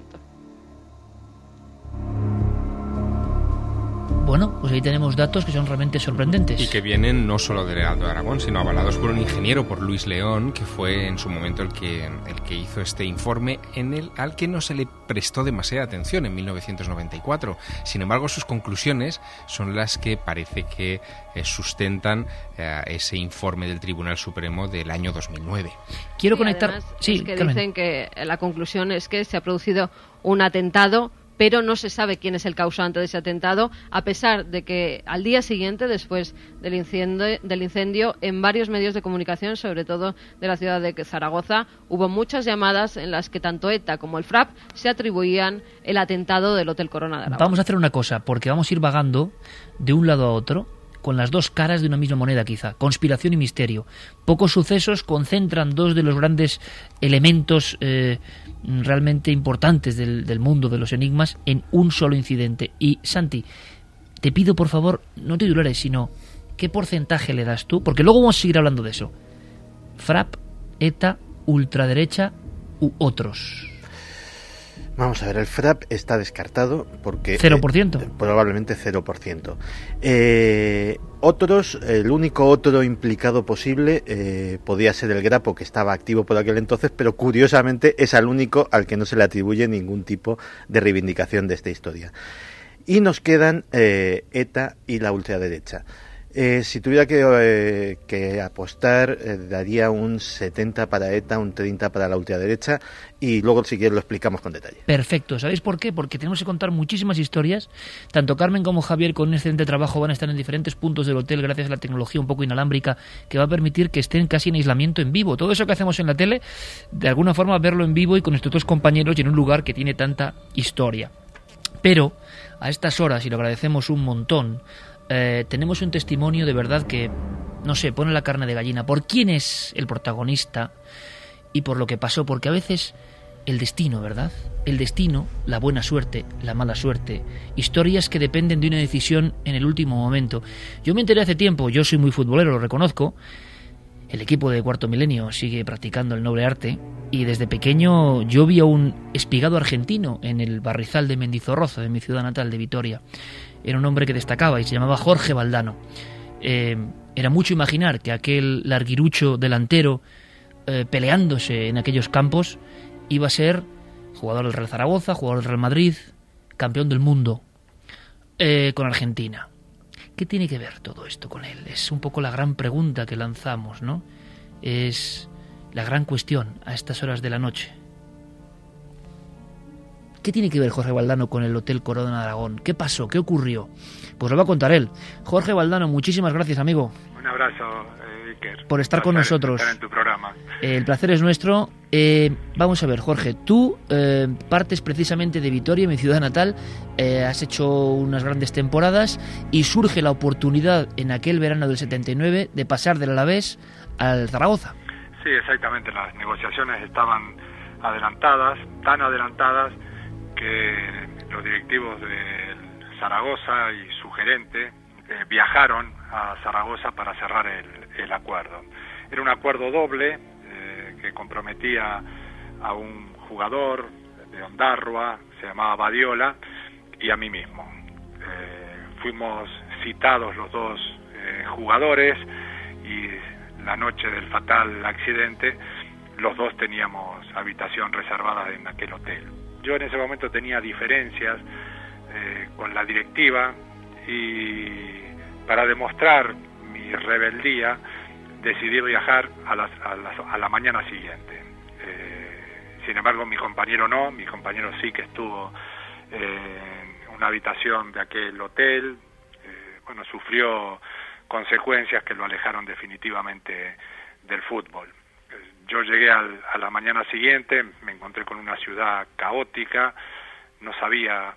[SPEAKER 3] Bueno, pues ahí tenemos datos que son realmente sorprendentes.
[SPEAKER 12] Y que vienen no solo del Heraldo de Aragón, sino avalados por un ingeniero, por Luis León, que fue en su momento el que hizo este informe, al que no se le prestó demasiada atención en 1994. Sin embargo, sus conclusiones son las que parece que sustentan ese informe del Tribunal Supremo del año 2009.
[SPEAKER 3] Quiero conectar...
[SPEAKER 10] Además,
[SPEAKER 3] sí,
[SPEAKER 10] es que
[SPEAKER 3] Carmen.
[SPEAKER 10] dicen que la conclusión es que se ha producido un atentado, pero no se sabe quién es el causante de ese atentado, a pesar de que al día siguiente, después del incendio, en varios medios de comunicación, sobre todo de la ciudad de Zaragoza, hubo muchas llamadas en las que tanto ETA como el FRAP se atribuían el atentado del Hotel Corona de Aragón.
[SPEAKER 3] Vamos a hacer una cosa, porque vamos a ir vagando de un lado a otro, con las dos caras de una misma moneda quizá, conspiración y misterio. Pocos sucesos concentran dos de los grandes elementos realmente importantes del mundo de los enigmas en un solo incidente. Y Santi, te pido por favor, no titulares, sino ¿qué porcentaje le das tú? Porque luego vamos a seguir hablando de eso. FRAP, ETA, ultraderecha u otros.
[SPEAKER 13] Vamos a ver, el FRAP está descartado porque...
[SPEAKER 3] 0%.
[SPEAKER 13] Probablemente 0%. Otros, el único otro implicado posible podía ser el Grapo, que estaba activo por aquel entonces, pero curiosamente es al único al que no se le atribuye ningún tipo de reivindicación de esta historia. Y nos quedan ETA y la ultraderecha. Si tuviera que apostar, daría un 70 para ETA, un 30 para la ultraderecha, y luego si quieres lo explicamos con detalle.
[SPEAKER 3] Perfecto. ¿Sabéis por qué? Porque tenemos que contar muchísimas historias. Tanto Carmen como Javier, con un excelente trabajo, van a estar en diferentes puntos del hotel gracias a la tecnología un poco inalámbrica que va a permitir que estén casi en aislamiento en vivo. Todo eso que hacemos en la tele, de alguna forma verlo en vivo y con nuestros dos compañeros y en un lugar que tiene tanta historia. Pero a estas horas, y lo agradecemos un montón, tenemos un testimonio de verdad que, no sé, pone la carne de gallina por quién es el protagonista y por lo que pasó, porque a veces el destino, ¿verdad? El destino, la buena suerte, la mala suerte, historias que dependen de una decisión en el último momento. Yo me enteré hace tiempo, yo soy muy futbolero, lo reconozco, el equipo de Cuarto Milenio sigue practicando el noble arte y desde pequeño yo vi a un espigado argentino en el barrizal de Mendizorroza, de mi ciudad natal, de Vitoria. Era un hombre que destacaba y se llamaba Jorge Valdano. Era mucho imaginar que aquel larguirucho delantero peleándose en aquellos campos iba a ser jugador del Real Zaragoza, jugador del Real Madrid, campeón del mundo con Argentina. ¿Qué tiene que ver todo esto con él? Es un poco la gran pregunta que lanzamos, ¿no? Es la gran cuestión a estas horas de la noche. ¿Qué tiene que ver Jorge Valdano con el Hotel Corona de Aragón? ¿Qué pasó? ¿Qué ocurrió? Pues lo va a contar él. Jorge Valdano, muchísimas gracias, amigo.
[SPEAKER 8] Un abrazo, Iker.
[SPEAKER 3] Por estar con nosotros.
[SPEAKER 8] Estar en tu programa.
[SPEAKER 3] El placer es nuestro. Vamos a ver, Jorge, tú partes precisamente de Vitoria, mi ciudad natal, has hecho unas grandes temporadas y surge la oportunidad en aquel verano del 79 de pasar del Alavés al Zaragoza.
[SPEAKER 8] Sí, exactamente, las negociaciones estaban adelantadas, tan adelantadas que los directivos de Zaragoza y su gerente viajaron a Zaragoza para cerrar el acuerdo. Era un acuerdo doble que comprometía a un jugador de Ondarroa, se llamaba Badiola, y a mí mismo. Fuimos citados los dos jugadores y la noche del fatal accidente los dos teníamos habitación reservada en aquel hotel. Yo en ese momento tenía diferencias con la directiva y para demostrar mi rebeldía decidí viajar a la mañana siguiente. Sin embargo, mi compañero no, mi compañero sí que estuvo en una habitación de aquel hotel, sufrió consecuencias que lo alejaron definitivamente del fútbol. Yo llegué a la mañana siguiente, me encontré con una ciudad caótica, no sabía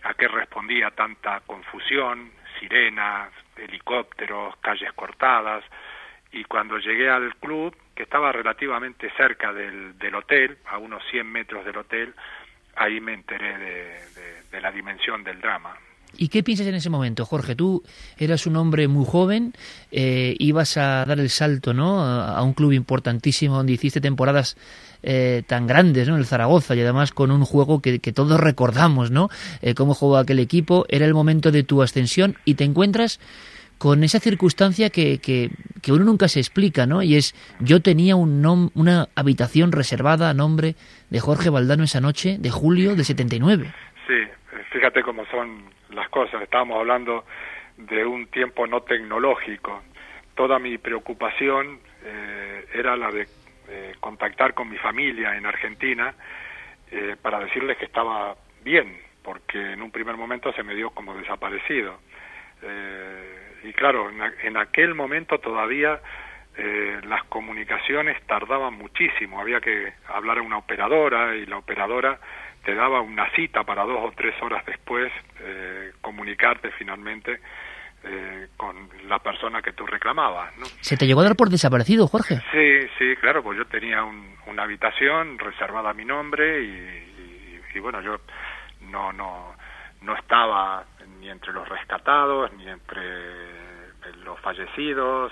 [SPEAKER 8] a qué respondía tanta confusión, sirenas, helicópteros, calles cortadas. Y cuando llegué al club, que estaba relativamente cerca del hotel, a unos 100 metros del hotel, ahí me enteré de la dimensión del drama.
[SPEAKER 3] ¿Y qué piensas en ese momento, Jorge? Tú eras un hombre muy joven, ibas a dar el salto, ¿no?, a un club importantísimo donde hiciste temporadas tan grandes, ¿no?, el Zaragoza, y además con un juego que todos recordamos, ¿no?, cómo jugó aquel equipo. Era el momento de tu ascensión y te encuentras con esa circunstancia que uno nunca se explica, ¿no? Y es, yo tenía una habitación reservada a nombre de Jorge Valdano esa noche de julio del 79.
[SPEAKER 8] Sí, fíjate cómo son las cosas. Estábamos hablando de un tiempo no tecnológico. Toda mi preocupación era la de contactar con mi familia en Argentina para decirles que estaba bien, porque en un primer momento se me dio como desaparecido. Y claro, en aquel momento todavía las comunicaciones tardaban muchísimo. Había que hablar a una operadora y la operadora te daba una cita para 2 o 3 horas después comunicarte finalmente con la persona que tú reclamabas, ¿no?
[SPEAKER 3] ¿Se te llegó a dar por desaparecido, Jorge?
[SPEAKER 8] Sí, claro, pues yo tenía una habitación reservada a mi nombre y bueno, yo no estaba ni entre los rescatados, ni entre los fallecidos,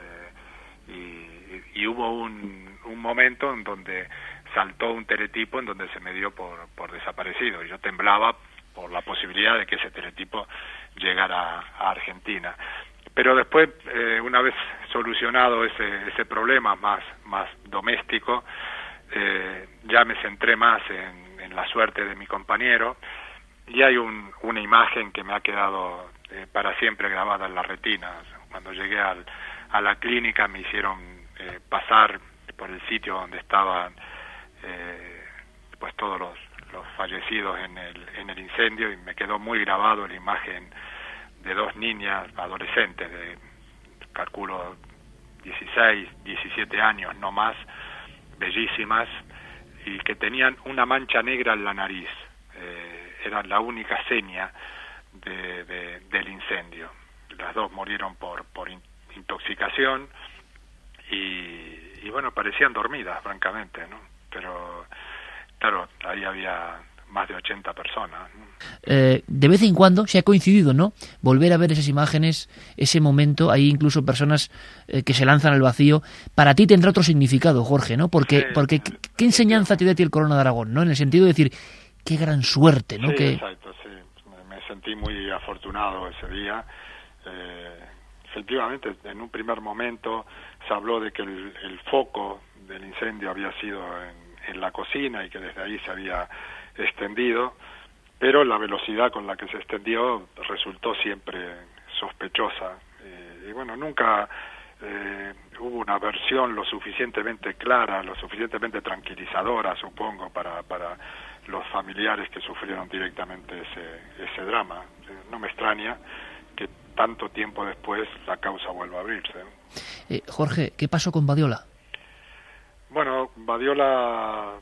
[SPEAKER 8] y hubo un momento en donde saltó un teletipo en donde se me dio por desaparecido, y yo temblaba por la posibilidad de que ese teletipo llegara a Argentina. Pero después, una vez solucionado ese problema más doméstico, ya me centré más en la suerte de mi compañero. Y hay una imagen que me ha quedado para siempre grabada en la retina. Cuando llegué a la clínica me hicieron pasar por el sitio donde estaban pues todos los fallecidos en el incendio, y me quedó muy grabado la imagen de 2 niñas adolescentes de, calculo, 16, 17 años, no más, bellísimas, y que tenían una mancha negra en la nariz. Era la única seña del incendio. Las 2 murieron por intoxicación y bueno, parecían dormidas, francamente, ¿no? Pero claro, ahí había más de 80 personas, ¿no?
[SPEAKER 3] De vez en cuando se ha coincidido, ¿no?, volver a ver esas imágenes, ese momento. Hay incluso personas que se lanzan al vacío. Para ti tendrá otro significado, Jorge, ¿no? Porque ¿qué enseñanza te da a ti el Corona de Aragón, ¿no? En el sentido de decir, qué gran suerte, ¿no?
[SPEAKER 8] Sí, exacto, sí. Me sentí muy afortunado ese día. Efectivamente, en un primer momento se habló de que el foco del incendio había sido en la cocina y que desde ahí se había extendido, pero la velocidad con la que se extendió resultó siempre sospechosa. Y bueno, nunca hubo una versión lo suficientemente clara, lo suficientemente tranquilizadora, supongo, para los familiares que sufrieron directamente ese drama. No me extraña que tanto tiempo después la causa vuelva a abrirse.
[SPEAKER 3] Jorge, ¿qué pasó con Badiola?
[SPEAKER 8] Bueno, Badiola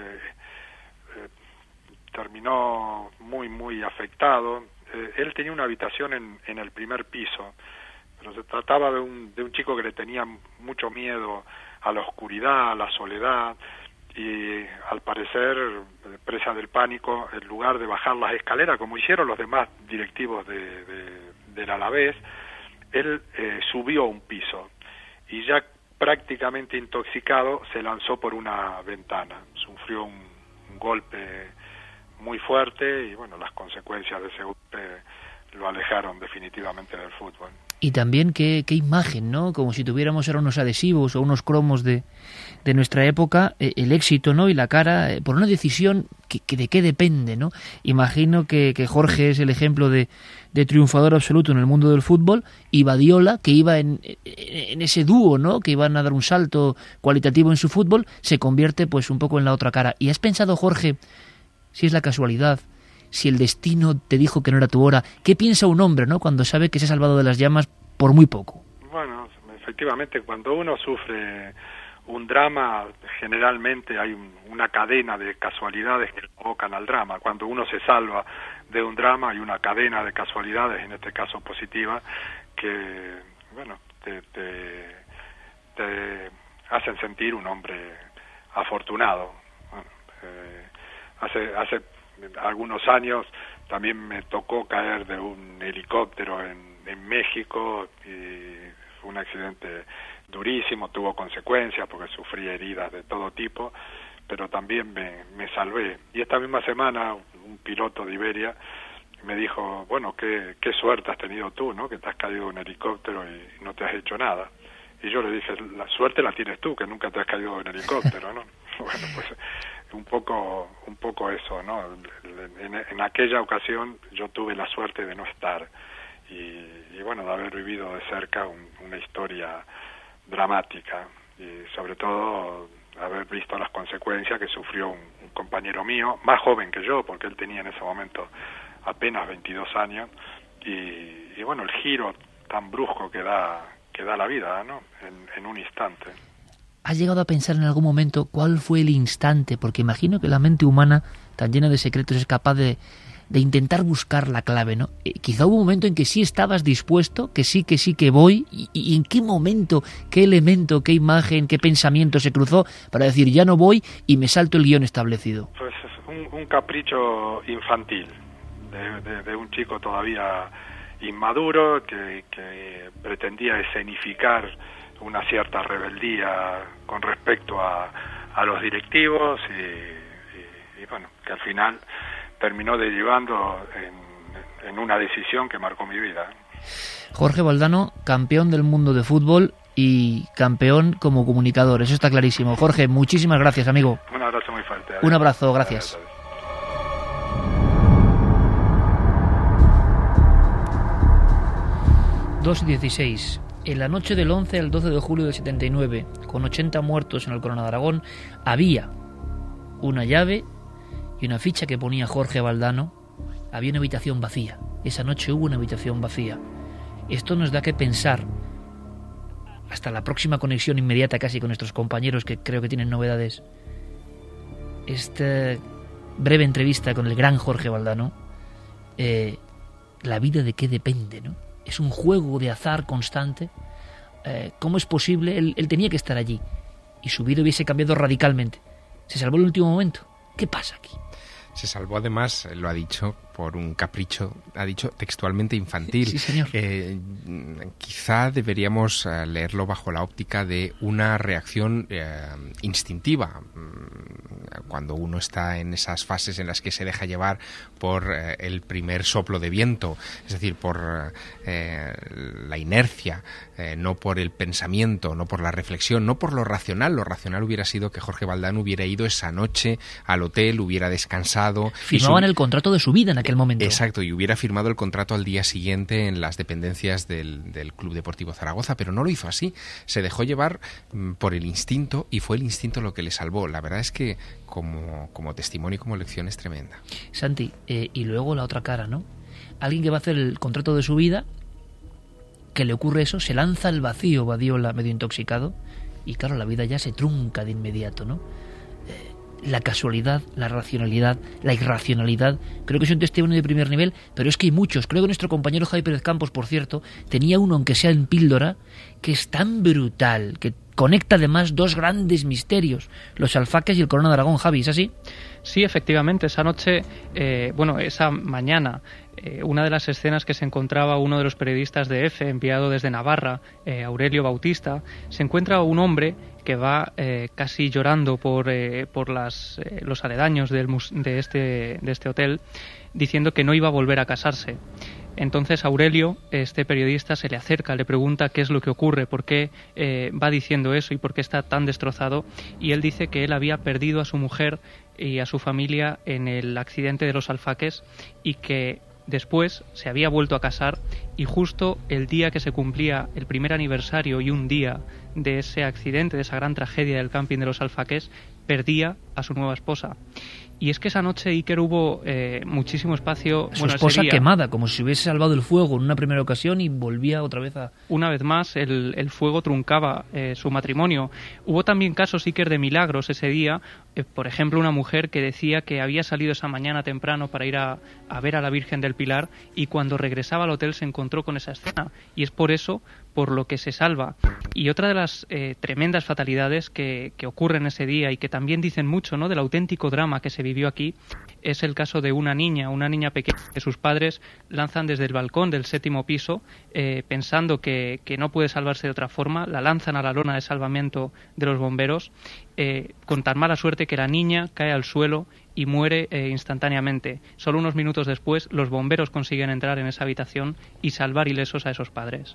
[SPEAKER 8] terminó muy afectado. Él tenía una habitación en el primer piso, pero se trataba de un chico que le tenía mucho miedo a la oscuridad, a la soledad, y al parecer, presa del pánico, en lugar de bajar las escaleras, como hicieron los demás directivos del Alavés, él subió un piso y ya prácticamente intoxicado se lanzó por una ventana. Sufrió un golpe muy fuerte y bueno, las consecuencias de ese golpe lo alejaron definitivamente del fútbol.
[SPEAKER 3] Y también qué imagen, ¿no? Como si tuviéramos ahora unos adhesivos o unos cromos de nuestra época, el éxito, ¿no? Y la cara, por una decisión que de qué depende, ¿no? Imagino que Jorge es el ejemplo de triunfador absoluto en el mundo del fútbol, y Badiola, que iba en ese dúo, ¿no?, que iban a dar un salto cualitativo en su fútbol, se convierte pues un poco en la otra cara. ¿Y has pensado, Jorge, si es la casualidad, si el destino te dijo que no era tu hora? ¿Qué piensa un hombre, ¿no?, cuando sabe que se ha salvado de las llamas por muy poco?
[SPEAKER 8] Bueno, efectivamente, cuando uno sufre un drama, generalmente hay una cadena de casualidades que provocan al drama. Cuando uno se salva de un drama hay una cadena de casualidades, en este caso positiva, que bueno, te hacen sentir un hombre afortunado. Bueno, hace algunos años también me tocó caer de un helicóptero en México y fue un accidente durísimo, tuvo consecuencias porque sufrí heridas de todo tipo, pero también me salvé. Y esta misma semana un piloto de Iberia me dijo, bueno, qué suerte has tenido tú, ¿no? Que te has caído de un helicóptero y no te has hecho nada. Y yo le dije, la suerte la tienes tú, que nunca te has caído de un helicóptero, ¿no? Bueno, pues un poco eso, ¿no? En aquella ocasión yo tuve la suerte de no estar y bueno, de haber vivido de cerca una historia dramática y sobre todo haber visto las consecuencias que sufrió un compañero mío, más joven que yo, porque él tenía en ese momento apenas 22 años y bueno, el giro tan brusco que da la vida, ¿no? En un instante.
[SPEAKER 3] ¿Has llegado a pensar en algún momento cuál fue el instante? Porque imagino que la mente humana, tan llena de secretos, es capaz de intentar buscar la clave, ¿no? Quizá hubo un momento en que sí estabas dispuesto, que sí que voy, y en qué momento, qué elemento, qué imagen, qué pensamiento se cruzó para decir ya no voy y me salto el guión establecido.
[SPEAKER 8] Pues es un capricho infantil de un chico todavía inmaduro que pretendía escenificar una cierta rebeldía con respecto a los directivos y bueno, que al final terminó derivando en una decisión que marcó mi vida.
[SPEAKER 3] Jorge Valdano, campeón del mundo de fútbol y campeón como comunicador, eso está clarísimo. Jorge, muchísimas gracias, amigo.
[SPEAKER 8] Un abrazo muy fuerte.
[SPEAKER 3] Un abrazo, gracias. 2:16. En la noche del 11 al 12 de julio del 79, con 80 muertos en el Corona de Aragón, había una llave y una ficha que ponía Jorge Valdano. Había una habitación vacía. Esa noche hubo una habitación vacía. Esto nos da que pensar. Hasta la próxima conexión inmediata casi con nuestros compañeros que creo que tienen novedades. Esta breve entrevista con el gran Jorge Valdano. La vida de qué depende, ¿no? Es un juego de azar constante. ¿Cómo es posible? Él tenía que estar allí y su vida hubiese cambiado radicalmente. Se salvó en el último momento. ¿Qué pasa aquí?
[SPEAKER 12] Se salvó además, lo ha dicho, por un capricho, ha dicho textualmente infantil.
[SPEAKER 3] Sí, señor.
[SPEAKER 12] Quizá deberíamos leerlo bajo la óptica de una reacción instintiva. Cuando uno está en esas fases en las que se deja llevar por el primer soplo de viento, es decir, por la inercia, no por el pensamiento, no por la reflexión, no por lo racional. Lo racional hubiera sido que Jorge Valdano hubiera ido esa noche al hotel, hubiera descansado.
[SPEAKER 3] Firmaban el contrato de su vida en aquel momento.
[SPEAKER 12] Exacto, y hubiera firmado el contrato al día siguiente en las dependencias del Club Deportivo Zaragoza, pero no lo hizo así. Se dejó llevar por el instinto y fue el instinto lo que le salvó. La verdad es que como testimonio y como lección es tremenda.
[SPEAKER 3] Santi, y luego la otra cara, ¿no? Alguien que va a hacer el contrato de su vida, que le ocurre eso, se lanza al vacío, Badiola, medio intoxicado, y claro, la vida ya se trunca de inmediato, ¿no? La casualidad, la racionalidad, la irracionalidad, creo que es un testimonio de primer nivel, pero es que hay muchos. Creo que nuestro compañero Javi Pérez Campos, por cierto, tenía uno, aunque sea en píldora, que es tan brutal, que conecta además dos grandes misterios, los alfaques y el Corona de Aragón. Javi, ¿es así?
[SPEAKER 9] Sí, efectivamente, esa noche, esa mañana, una de las escenas que se encontraba uno de los periodistas de EFE, enviado desde Navarra, Aurelio Bautista, se encuentra un hombre que va casi llorando por los aledaños de este hotel, diciendo que no iba a volver a casarse. Entonces Aurelio, este periodista, se le acerca, le pregunta qué es lo que ocurre, por qué va diciendo eso y por qué está tan destrozado, y él dice que él había perdido a su mujer y a su familia en el accidente de los alfaques y que después se había vuelto a casar, y justo el día que se cumplía el primer aniversario y un día de ese accidente, de esa gran tragedia del camping de los alfaques, perdía a su nueva esposa. Y es que esa noche Iker hubo muchísimo espacio...
[SPEAKER 3] Su esposa quemada, como si hubiese salvado el fuego en una primera ocasión y volvía otra vez a...
[SPEAKER 9] Una vez más, el fuego truncaba su matrimonio. Hubo también casos, Iker, de milagros ese día. Por ejemplo, una mujer que decía que había salido esa mañana temprano para ir a ver a la Virgen del Pilar y cuando regresaba al hotel se encontró con esa escena. Y es por eso por lo que se salva. Y otra de las tremendas fatalidades que ocurren ese día y que también dicen mucho, ¿no?, del auténtico drama que se vivió aquí, es el caso de una niña pequeña que sus padres lanzan desde el balcón del 7º piso, pensando que no puede salvarse de otra forma, la lanzan a la lona de salvamento de los bomberos, con tan mala suerte que la niña cae al suelo y muere instantáneamente. Solo unos minutos después, los bomberos consiguen entrar en esa habitación y salvar ilesos a esos padres.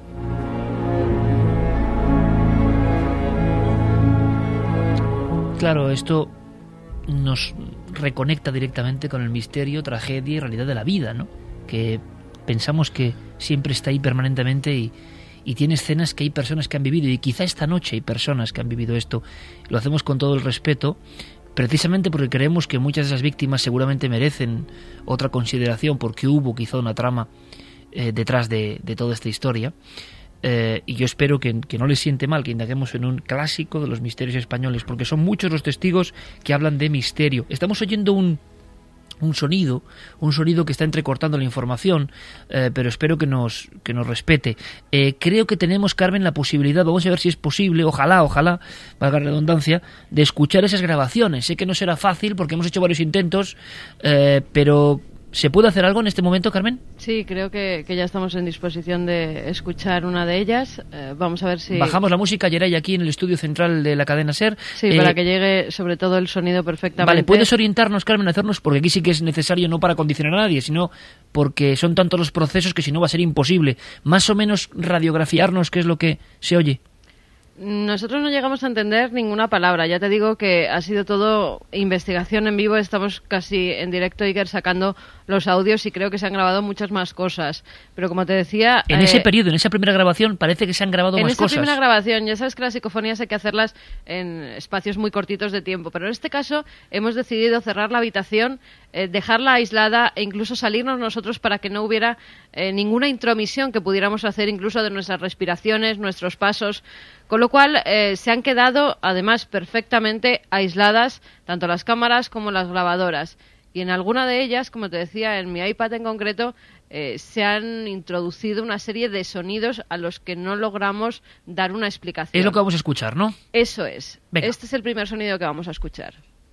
[SPEAKER 3] Claro, esto nos reconecta directamente con el misterio, tragedia y realidad de la vida, ¿no? Que pensamos que siempre está ahí permanentemente y tiene escenas que hay personas que han vivido, y quizá esta noche hay personas que han vivido esto. Lo hacemos con todo el respeto, precisamente porque creemos que muchas de esas víctimas seguramente merecen otra consideración, porque hubo quizá una trama detrás de toda esta historia. Y yo espero que no les siente mal que indaguemos en un clásico de los misterios españoles, porque son muchos los testigos que hablan de misterio. Estamos oyendo un sonido que está entrecortando la información, pero espero que nos respete. Creo que tenemos, Carmen, la posibilidad, vamos a ver si es posible, ojalá, valga la redundancia, de escuchar esas grabaciones. Sé que no será fácil porque hemos hecho varios intentos, pero ¿se puede hacer algo en este momento, Carmen?
[SPEAKER 10] Sí, creo que ya estamos en disposición de escuchar una de ellas. Vamos a ver si...
[SPEAKER 3] Bajamos la música, Yeray, aquí en el estudio central de la cadena SER.
[SPEAKER 10] Sí, para que llegue sobre todo el sonido perfectamente.
[SPEAKER 3] Vale, ¿puedes orientarnos, Carmen, a hacernos? Porque aquí sí que es necesario, no para condicionar a nadie, sino porque son tantos los procesos que si no va a ser imposible. Más o menos radiografiarnos qué es lo que se oye.
[SPEAKER 10] Nosotros no llegamos a entender ninguna palabra. Ya te digo que ha sido todo investigación en vivo. Estamos casi en directo, Iker, sacando los audios y creo que se han grabado muchas más cosas. Pero como te decía...
[SPEAKER 3] En ese periodo, en esa primera grabación, parece que se han grabado más cosas.
[SPEAKER 10] En esa primera grabación, ya sabes que las psicofonías hay que hacerlas en espacios muy cortitos de tiempo. Pero en este caso hemos decidido cerrar la habitación, dejarla aislada e incluso salirnos nosotros para que no hubiera ninguna intromisión que pudiéramos hacer incluso de nuestras respiraciones, nuestros pasos. Con lo cual se han quedado, además, perfectamente aisladas tanto las cámaras como las grabadoras. Y en alguna de ellas, como te decía, en mi iPad en concreto, se han introducido una serie de sonidos a los que no logramos dar una explicación.
[SPEAKER 3] Es lo que vamos a escuchar, ¿no?
[SPEAKER 10] Eso es.
[SPEAKER 3] Venga.
[SPEAKER 10] Este es el primer sonido que vamos a escuchar.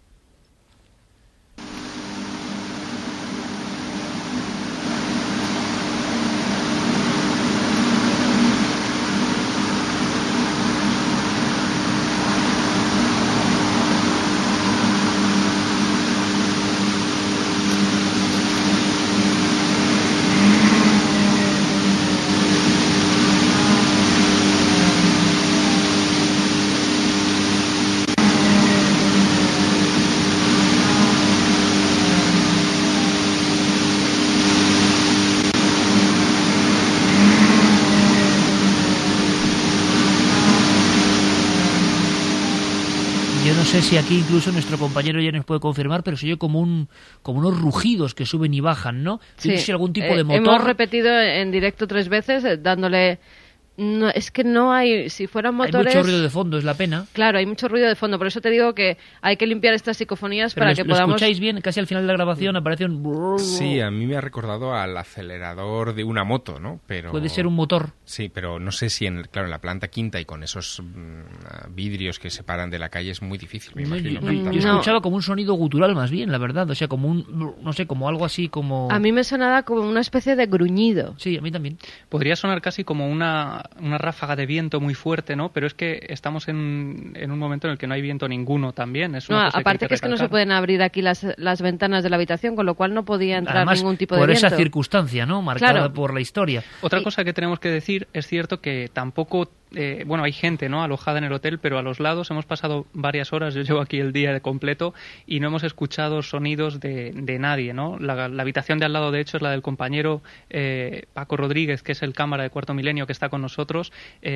[SPEAKER 3] No sé si aquí incluso nuestro compañero ya nos puede confirmar, pero se oye como unos rugidos que suben y bajan, ¿no?
[SPEAKER 10] Sí.
[SPEAKER 3] No sé si algún tipo de motor.
[SPEAKER 10] Hemos repetido en directo 3 veces, dándole... No, es que no hay... Si fueran motores...
[SPEAKER 3] Hay mucho ruido de fondo, es la pena.
[SPEAKER 10] Claro, hay mucho ruido de fondo. Por eso te digo que hay que limpiar estas psicofonías para que podamos...
[SPEAKER 3] ¿Lo escucháis bien? Casi al final de la grabación aparece un...
[SPEAKER 12] Sí, a mí me ha recordado al acelerador de una moto, ¿no? Pero...
[SPEAKER 3] Puede ser un motor.
[SPEAKER 12] Sí, pero no sé si en la planta quinta y con esos vidrios que separan de la calle es muy difícil, me imagino.
[SPEAKER 3] Yo escuchaba como un sonido gutural más bien, la verdad. O sea, como un... No sé, como algo así como...
[SPEAKER 10] A mí me sonaba como una especie de gruñido.
[SPEAKER 3] Sí, a mí también.
[SPEAKER 9] Podría sonar casi como una ráfaga de viento muy fuerte, ¿no? Pero es que estamos en un momento en el que no hay viento ninguno también. Es una cosa
[SPEAKER 10] aparte que es que no se pueden abrir aquí las ventanas de la habitación, con lo cual no podía entrar
[SPEAKER 3] además,
[SPEAKER 10] ningún tipo de viento.
[SPEAKER 3] Por esa circunstancia, ¿no? Marcada por la historia.
[SPEAKER 9] Otra cosa que tenemos que decir, es cierto que tampoco... bueno, hay gente, ¿no?, alojada en el hotel, pero a los lados hemos pasado varias horas, yo llevo aquí el día completo, y no hemos escuchado sonidos de nadie, ¿no? La habitación de al lado, de hecho, es la del compañero Paco Rodríguez, que es el cámara de Cuarto Milenio que está con nosotros.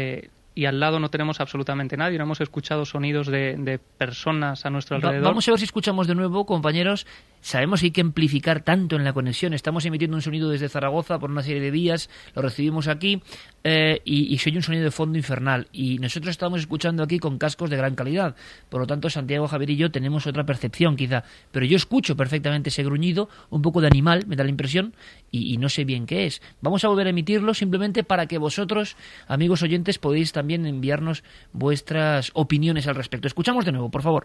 [SPEAKER 9] y al lado no tenemos absolutamente nadie, no hemos escuchado sonidos de personas a nuestro alrededor.
[SPEAKER 3] Vamos a ver si escuchamos de nuevo, compañeros. Sabemos que hay que amplificar tanto en la conexión. Estamos emitiendo un sonido desde Zaragoza por una serie de vías, lo recibimos aquí y se oye un sonido de fondo infernal. Y nosotros estamos escuchando aquí con cascos de gran calidad. Por lo tanto, Santiago, Javier y yo tenemos otra percepción quizá. Pero yo escucho perfectamente ese gruñido, un poco de animal, me da la impresión, y no sé bien qué es. Vamos a volver a emitirlo simplemente para que vosotros, amigos oyentes, podéis también enviarnos vuestras opiniones al respecto. Escuchamos de nuevo, por favor.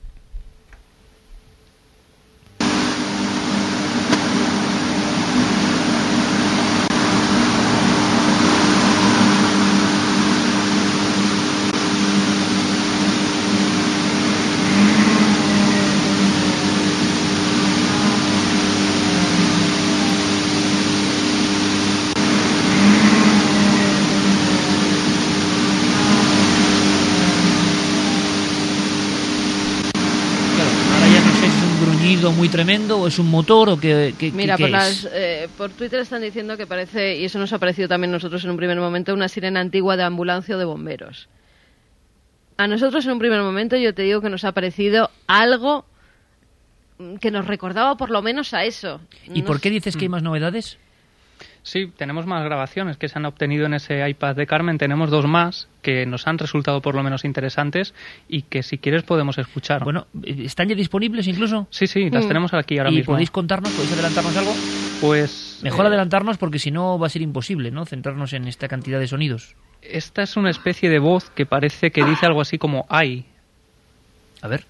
[SPEAKER 3] Muy tremendo, o es un motor, o qué
[SPEAKER 10] Mira,
[SPEAKER 3] ¿qué
[SPEAKER 10] por Twitter están diciendo que parece, y eso nos ha parecido también nosotros en un primer momento, una sirena antigua de ambulancia o de bomberos. A nosotros en un primer momento yo te digo que nos ha parecido algo que nos recordaba por lo menos a eso.
[SPEAKER 3] ¿Y por qué dices que hay más novedades?
[SPEAKER 9] Sí, tenemos más grabaciones que se han obtenido en ese iPad de Carmen. Tenemos 2 más que nos han resultado por lo menos interesantes y que si quieres podemos escuchar.
[SPEAKER 3] Bueno, ¿están ya disponibles incluso?
[SPEAKER 9] Sí, las tenemos aquí ahora mismo.
[SPEAKER 3] ¿Y podéis contarnos, podéis adelantarnos algo?
[SPEAKER 9] Pues...
[SPEAKER 3] Mejor adelantarnos porque si no va a ser imposible, ¿no? Centrarnos en esta cantidad de sonidos.
[SPEAKER 9] Esta es una especie de voz que parece que dice algo así como ¡ay!
[SPEAKER 3] A ver.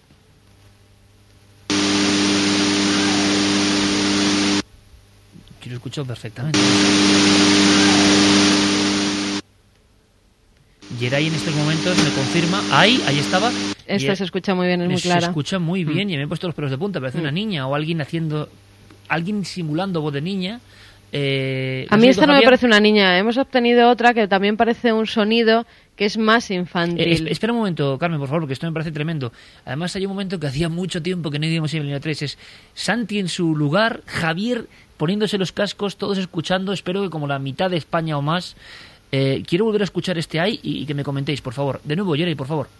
[SPEAKER 3] Yo lo he escuchado perfectamente. Geray en estos momentos me confirma. Ahí estaba.
[SPEAKER 10] Esta se escucha muy bien, es muy clara.
[SPEAKER 3] Se escucha muy bien y me he puesto los pelos de punta. Parece una niña o alguien simulando voz de niña.
[SPEAKER 10] A mí esta no me parece una niña. Hemos obtenido otra que también parece un sonido que es más infantil.
[SPEAKER 3] Espera un momento, Carmen, por favor, porque esto me parece tremendo. Además, hay un momento que hacía mucho tiempo que no íbamos en línea 3. Es Santi en su lugar, Javier poniéndose los cascos, todos escuchando. Espero que como la mitad de España o más. Quiero volver a escuchar este ahí y que me comentéis, por favor. De nuevo, Geray, por favor.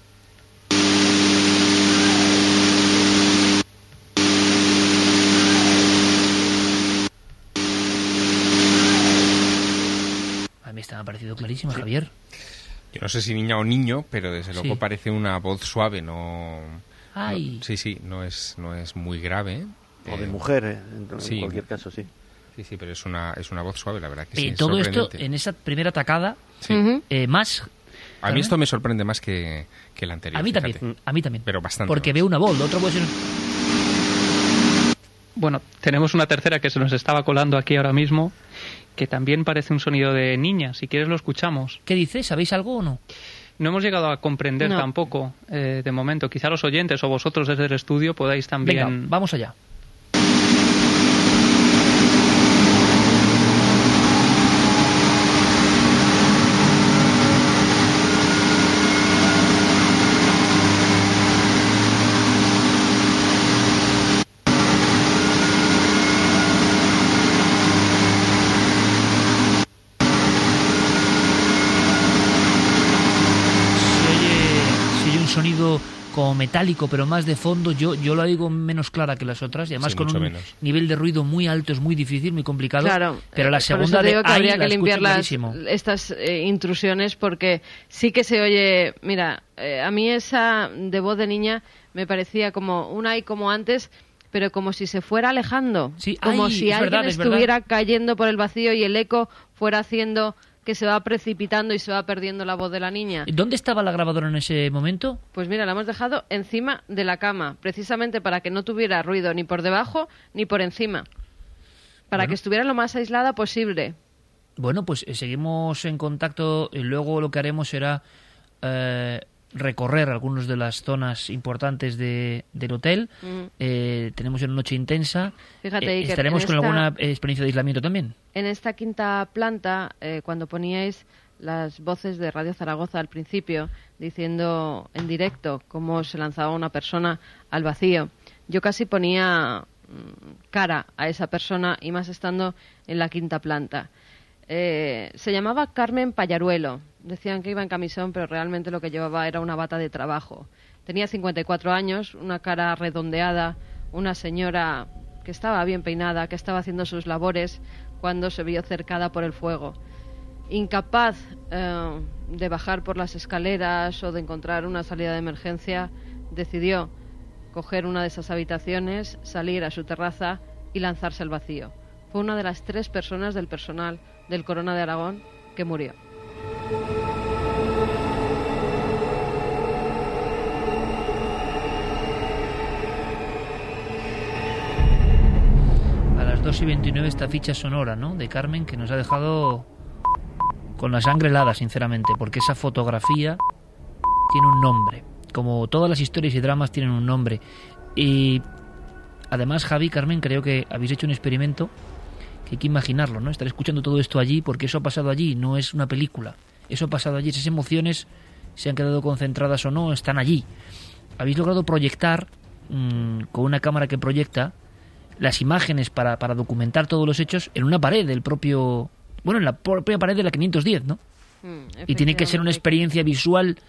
[SPEAKER 3] A mí esta me ha parecido clarísima, sí. Javier.
[SPEAKER 12] Yo no sé si niña o niño, pero desde luego parece una voz suave, no...
[SPEAKER 3] Ay.
[SPEAKER 12] Sí, no es muy grave.
[SPEAKER 13] O de mujer, en cualquier caso, sí.
[SPEAKER 12] Sí, pero es una voz suave, la verdad que sí.
[SPEAKER 3] Todo esto en esa primera tacada, más...
[SPEAKER 12] A mí esto me sorprende más que el anterior.
[SPEAKER 3] A mí también.
[SPEAKER 12] Pero bastante.
[SPEAKER 3] Porque
[SPEAKER 12] más.
[SPEAKER 3] veo una voz, lo otro puede ser...
[SPEAKER 9] Bueno, tenemos una tercera que se nos estaba colando aquí ahora mismo, que también parece un sonido de niña. Si quieres lo escuchamos.
[SPEAKER 3] ¿Qué dice? ¿Sabéis algo o no?
[SPEAKER 9] No hemos llegado a comprender tampoco, de momento. Quizá los oyentes o vosotros desde el estudio podáis también...
[SPEAKER 3] Venga, vamos allá. Sonido como metálico, pero más de fondo. Yo lo digo menos clara que las otras y además con un nivel de ruido muy alto, es muy difícil, muy complicado.
[SPEAKER 10] Claro,
[SPEAKER 3] pero la segunda
[SPEAKER 10] de que habría que
[SPEAKER 3] limpiar
[SPEAKER 10] estas intrusiones porque sí que se oye. Mira, a mí esa de voz de niña me parecía como un ay como antes, pero como si se fuera alejando, como si alguien estuviera cayendo por el vacío y el eco fuera haciendo que se va precipitando y se va perdiendo la voz de la niña.
[SPEAKER 3] ¿Dónde estaba la grabadora en ese momento?
[SPEAKER 10] Pues mira, la hemos dejado encima de la cama, precisamente para que no tuviera ruido ni por debajo ni por encima, para que estuviera lo más aislada posible.
[SPEAKER 3] Bueno, pues seguimos en contacto y luego lo que haremos será recorrer algunas de las zonas importantes del hotel. Tenemos una noche intensa.
[SPEAKER 10] Fíjate,
[SPEAKER 3] ¿estaremos con alguna experiencia de aislamiento también?
[SPEAKER 10] En esta quinta planta, cuando poníais las voces de Radio Zaragoza al principio, diciendo en directo cómo se lanzaba una persona al vacío, yo casi ponía cara a esa persona y más estando en la quinta planta. Se llamaba Carmen Pallaruelo. decían que iba en camisón, pero realmente lo que llevaba era una bata de trabajo. Tenía 54 años, una cara redondeada, una señora que estaba bien peinada, que estaba haciendo sus labores cuando se vio cercada por el fuego. Incapaz de bajar por las escaleras o de encontrar una salida de emergencia, decidió coger una de esas habitaciones, salir a su terraza y lanzarse al vacío. Fue una de las 3 personas del personal del Corona de Aragón que murió.
[SPEAKER 3] A las 2:29 esta ficha sonora, ¿no?, de Carmen, que nos ha dejado con la sangre helada, sinceramente, porque esa fotografía tiene un nombre, como todas las historias y dramas tienen un nombre. Y además, Javi, Carmen, creo que habéis hecho un experimento que hay que imaginarlo, ¿no? Estar escuchando todo esto allí, porque eso ha pasado allí, no es una película. Eso ha pasado allí, esas emociones se han quedado concentradas o no, están allí. Habéis logrado proyectar, con una cámara que proyecta, las imágenes para documentar todos los hechos en una pared del propio... Bueno, en la propia pared de la 510, ¿no? Y tiene que ser una experiencia visual...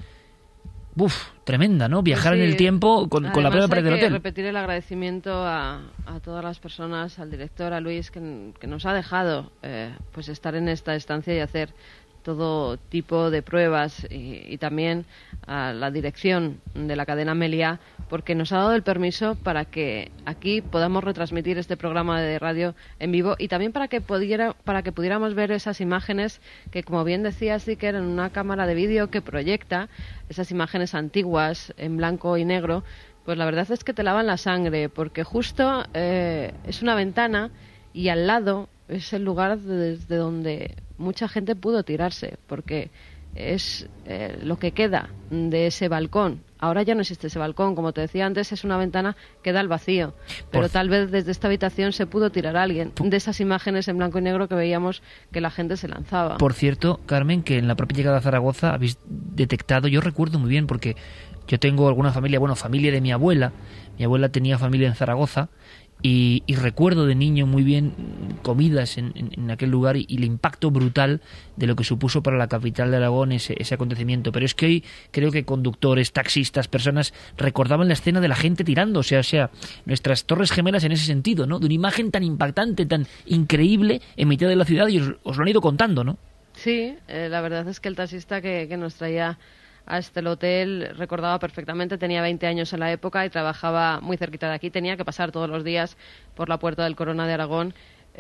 [SPEAKER 3] tremenda, ¿no? Viajar en el tiempo con la propia pared del hotel.
[SPEAKER 10] Hay que repetir el agradecimiento a todas las personas, al director, a Luis, que nos ha dejado pues estar en esta estancia y hacer todo tipo de pruebas, y también a la dirección de la cadena Meliá, porque nos ha dado el permiso para que aquí podamos retransmitir este programa de radio en vivo, y también para que pudiéramos ver esas imágenes que, como bien decía Iker, en una cámara de vídeo que proyecta esas imágenes antiguas en blanco y negro, pues la verdad es que te lavan la sangre, porque justo es una ventana y al lado es el lugar desde donde mucha gente pudo tirarse, porque es lo que queda de ese balcón. Ahora ya no existe ese balcón, como te decía antes, es una ventana que da al vacío, pero tal vez desde esta habitación se pudo tirar a alguien de esas imágenes en blanco y negro que veíamos que la gente se lanzaba.
[SPEAKER 3] Por cierto, Carmen, que en la propia llegada a Zaragoza habéis detectado, yo recuerdo muy bien, porque yo tengo alguna familia, familia de mi abuela tenía familia en Zaragoza, y recuerdo de niño muy bien comidas en aquel lugar y el impacto brutal de lo que supuso para la capital de Aragón ese acontecimiento. Pero es que hoy creo que conductores, taxistas, personas recordaban la escena de la gente tirando, o sea, nuestras Torres Gemelas en ese sentido, ¿no? De una imagen tan impactante, tan increíble en mitad de la ciudad, y os lo han ido contando, ¿no?
[SPEAKER 10] Sí, la verdad es que el taxista que nos traía a este hotel recordaba perfectamente, tenía 20 años en la época y trabajaba muy cerquita de aquí, tenía que pasar todos los días por la puerta del Corona de Aragón,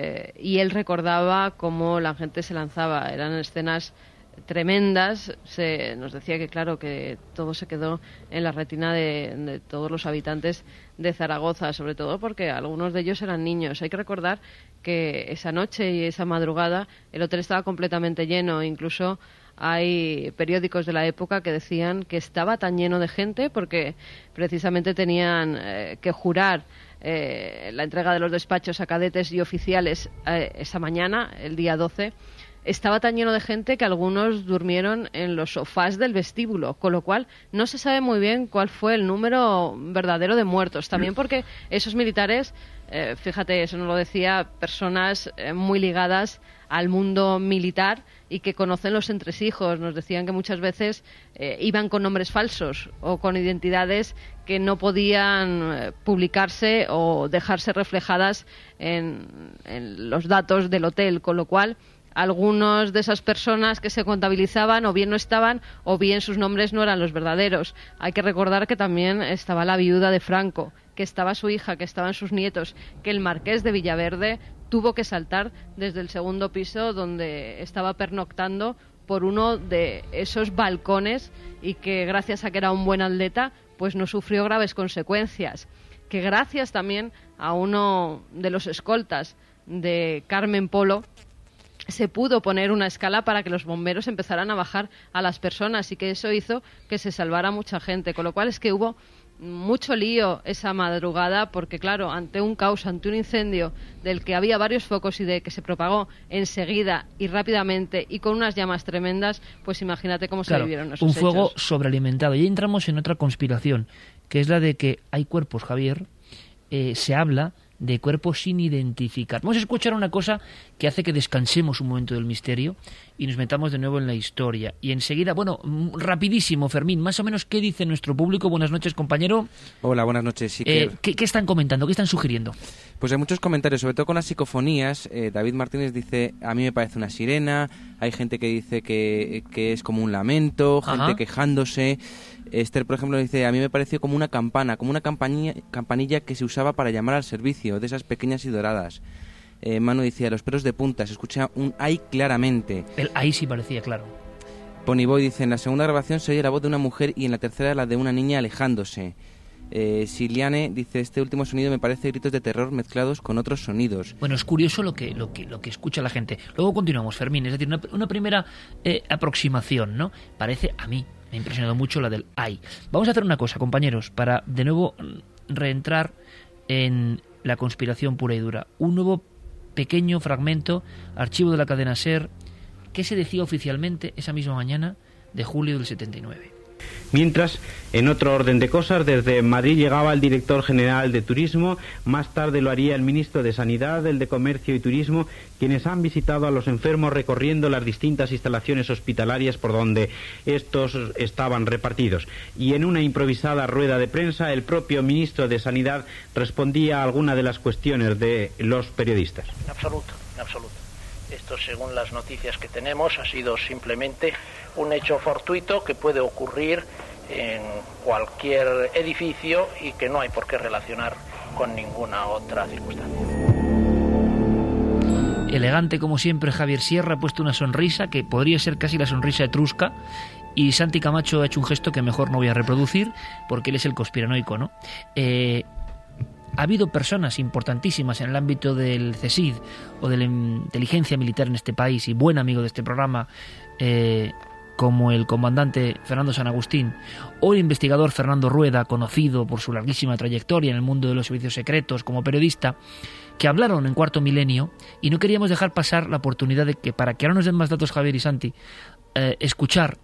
[SPEAKER 10] y él recordaba cómo la gente se lanzaba, eran escenas tremendas. Nos decía que claro, que todo se quedó en la retina de todos los habitantes de Zaragoza, sobre todo porque algunos de ellos eran niños. Hay que recordar que esa noche y esa madrugada el hotel estaba completamente lleno, incluso hay periódicos de la época que decían que estaba tan lleno de gente porque precisamente tenían que jurar la entrega de los despachos a cadetes y oficiales esa mañana, el día 12. Estaba tan lleno de gente que algunos durmieron en los sofás del vestíbulo, con lo cual no se sabe muy bien cuál fue el número verdadero de muertos. También porque esos militares, fíjate, eso nos lo decía personas muy ligadas al mundo militar y que conocen los entresijos. Nos decían que muchas veces iban con nombres falsos o con identidades que no podían publicarse o dejarse reflejadas en los datos del hotel, con lo cual algunos de esas personas que se contabilizaban o bien no estaban o bien sus nombres no eran los verdaderos. Hay que recordar que también estaba la viuda de Franco, que estaba su hija, que estaban sus nietos, que el marqués de Villaverde tuvo que saltar desde el segundo piso donde estaba pernoctando por uno de esos balcones y que gracias a que era un buen atleta pues no sufrió graves consecuencias. Que gracias también a uno de los escoltas de Carmen Polo se pudo poner una escala para que los bomberos empezaran a bajar a las personas y que eso hizo que se salvara mucha gente, con lo cual es que hubo mucho lío esa madrugada porque claro, ante un caos, ante un incendio del que había varios focos y de que se propagó enseguida y rápidamente y con unas llamas tremendas, pues imagínate cómo se vivieron esos
[SPEAKER 3] un fuego
[SPEAKER 10] hechos.
[SPEAKER 3] sobrealimentado. Y entramos en otra conspiración, que es la de que hay cuerpos, Javier, se habla de cuerpos sin identificar. Vamos a escuchar una cosa que hace que descansemos un momento del misterio y nos metamos de nuevo en la historia. Y enseguida, bueno, rapidísimo, Fermín, más o menos, ¿qué dice nuestro público? Buenas noches, compañero.
[SPEAKER 14] Hola, buenas noches. Sí que...
[SPEAKER 3] ¿Qué están comentando? ¿Qué están sugiriendo?
[SPEAKER 14] Pues hay muchos comentarios, sobre todo con las psicofonías. David Martínez dice, a mí me parece una sirena. Hay gente que dice que es como un lamento, gente quejándose. Esther, por ejemplo, dice, a mí me pareció como una campana, como una campanilla que se usaba para llamar al servicio, de esas pequeñas y doradas. Manu decía, los pelos de punta, se escucha un ay claramente.
[SPEAKER 3] El ay sí parecía claro.
[SPEAKER 14] Ponyboy dice, en la segunda grabación se oye la voz de una mujer y en la tercera la de una niña alejándose. Siliane dice, este último sonido me parece gritos de terror mezclados con otros sonidos.
[SPEAKER 3] Bueno, es curioso lo que escucha la gente. Luego continuamos, Fermín, es decir, una primera aproximación, ¿no? Parece, a mí, me ha impresionado mucho la del ay. Vamos a hacer una cosa, compañeros, para de nuevo reentrar en la conspiración pura y dura. Un nuevo pequeño fragmento, archivo de la cadena SER, que se decía oficialmente esa misma mañana de julio del 79.
[SPEAKER 4] Mientras, en otro orden de cosas, desde Madrid llegaba el director general de Turismo, más tarde lo haría el ministro de Sanidad, el de Comercio y Turismo, quienes han visitado a los enfermos recorriendo las distintas instalaciones hospitalarias por donde estos estaban repartidos. Y en una improvisada rueda de prensa, el propio ministro de Sanidad respondía a alguna de las cuestiones de los periodistas.
[SPEAKER 15] En absoluto, en absoluto. Esto, según las noticias que tenemos, ha sido simplemente un hecho fortuito que puede ocurrir en cualquier edificio y que no hay por qué relacionar con ninguna otra circunstancia.
[SPEAKER 3] Elegante como siempre, Javier Sierra ha puesto una sonrisa que podría ser casi la sonrisa etrusca, y Santi Camacho ha hecho un gesto que mejor no voy a reproducir porque él es el conspiranoico, ¿no? Ha habido personas importantísimas en el ámbito del CSID o de la inteligencia militar en este país y buen amigo de este programa, como el comandante Fernando San Agustín o el investigador Fernando Rueda, conocido por su larguísima trayectoria en el mundo de los servicios secretos como periodista, que hablaron en Cuarto Milenio, y no queríamos dejar pasar la oportunidad de que, para que ahora nos den más datos Javier y Santi, escuchar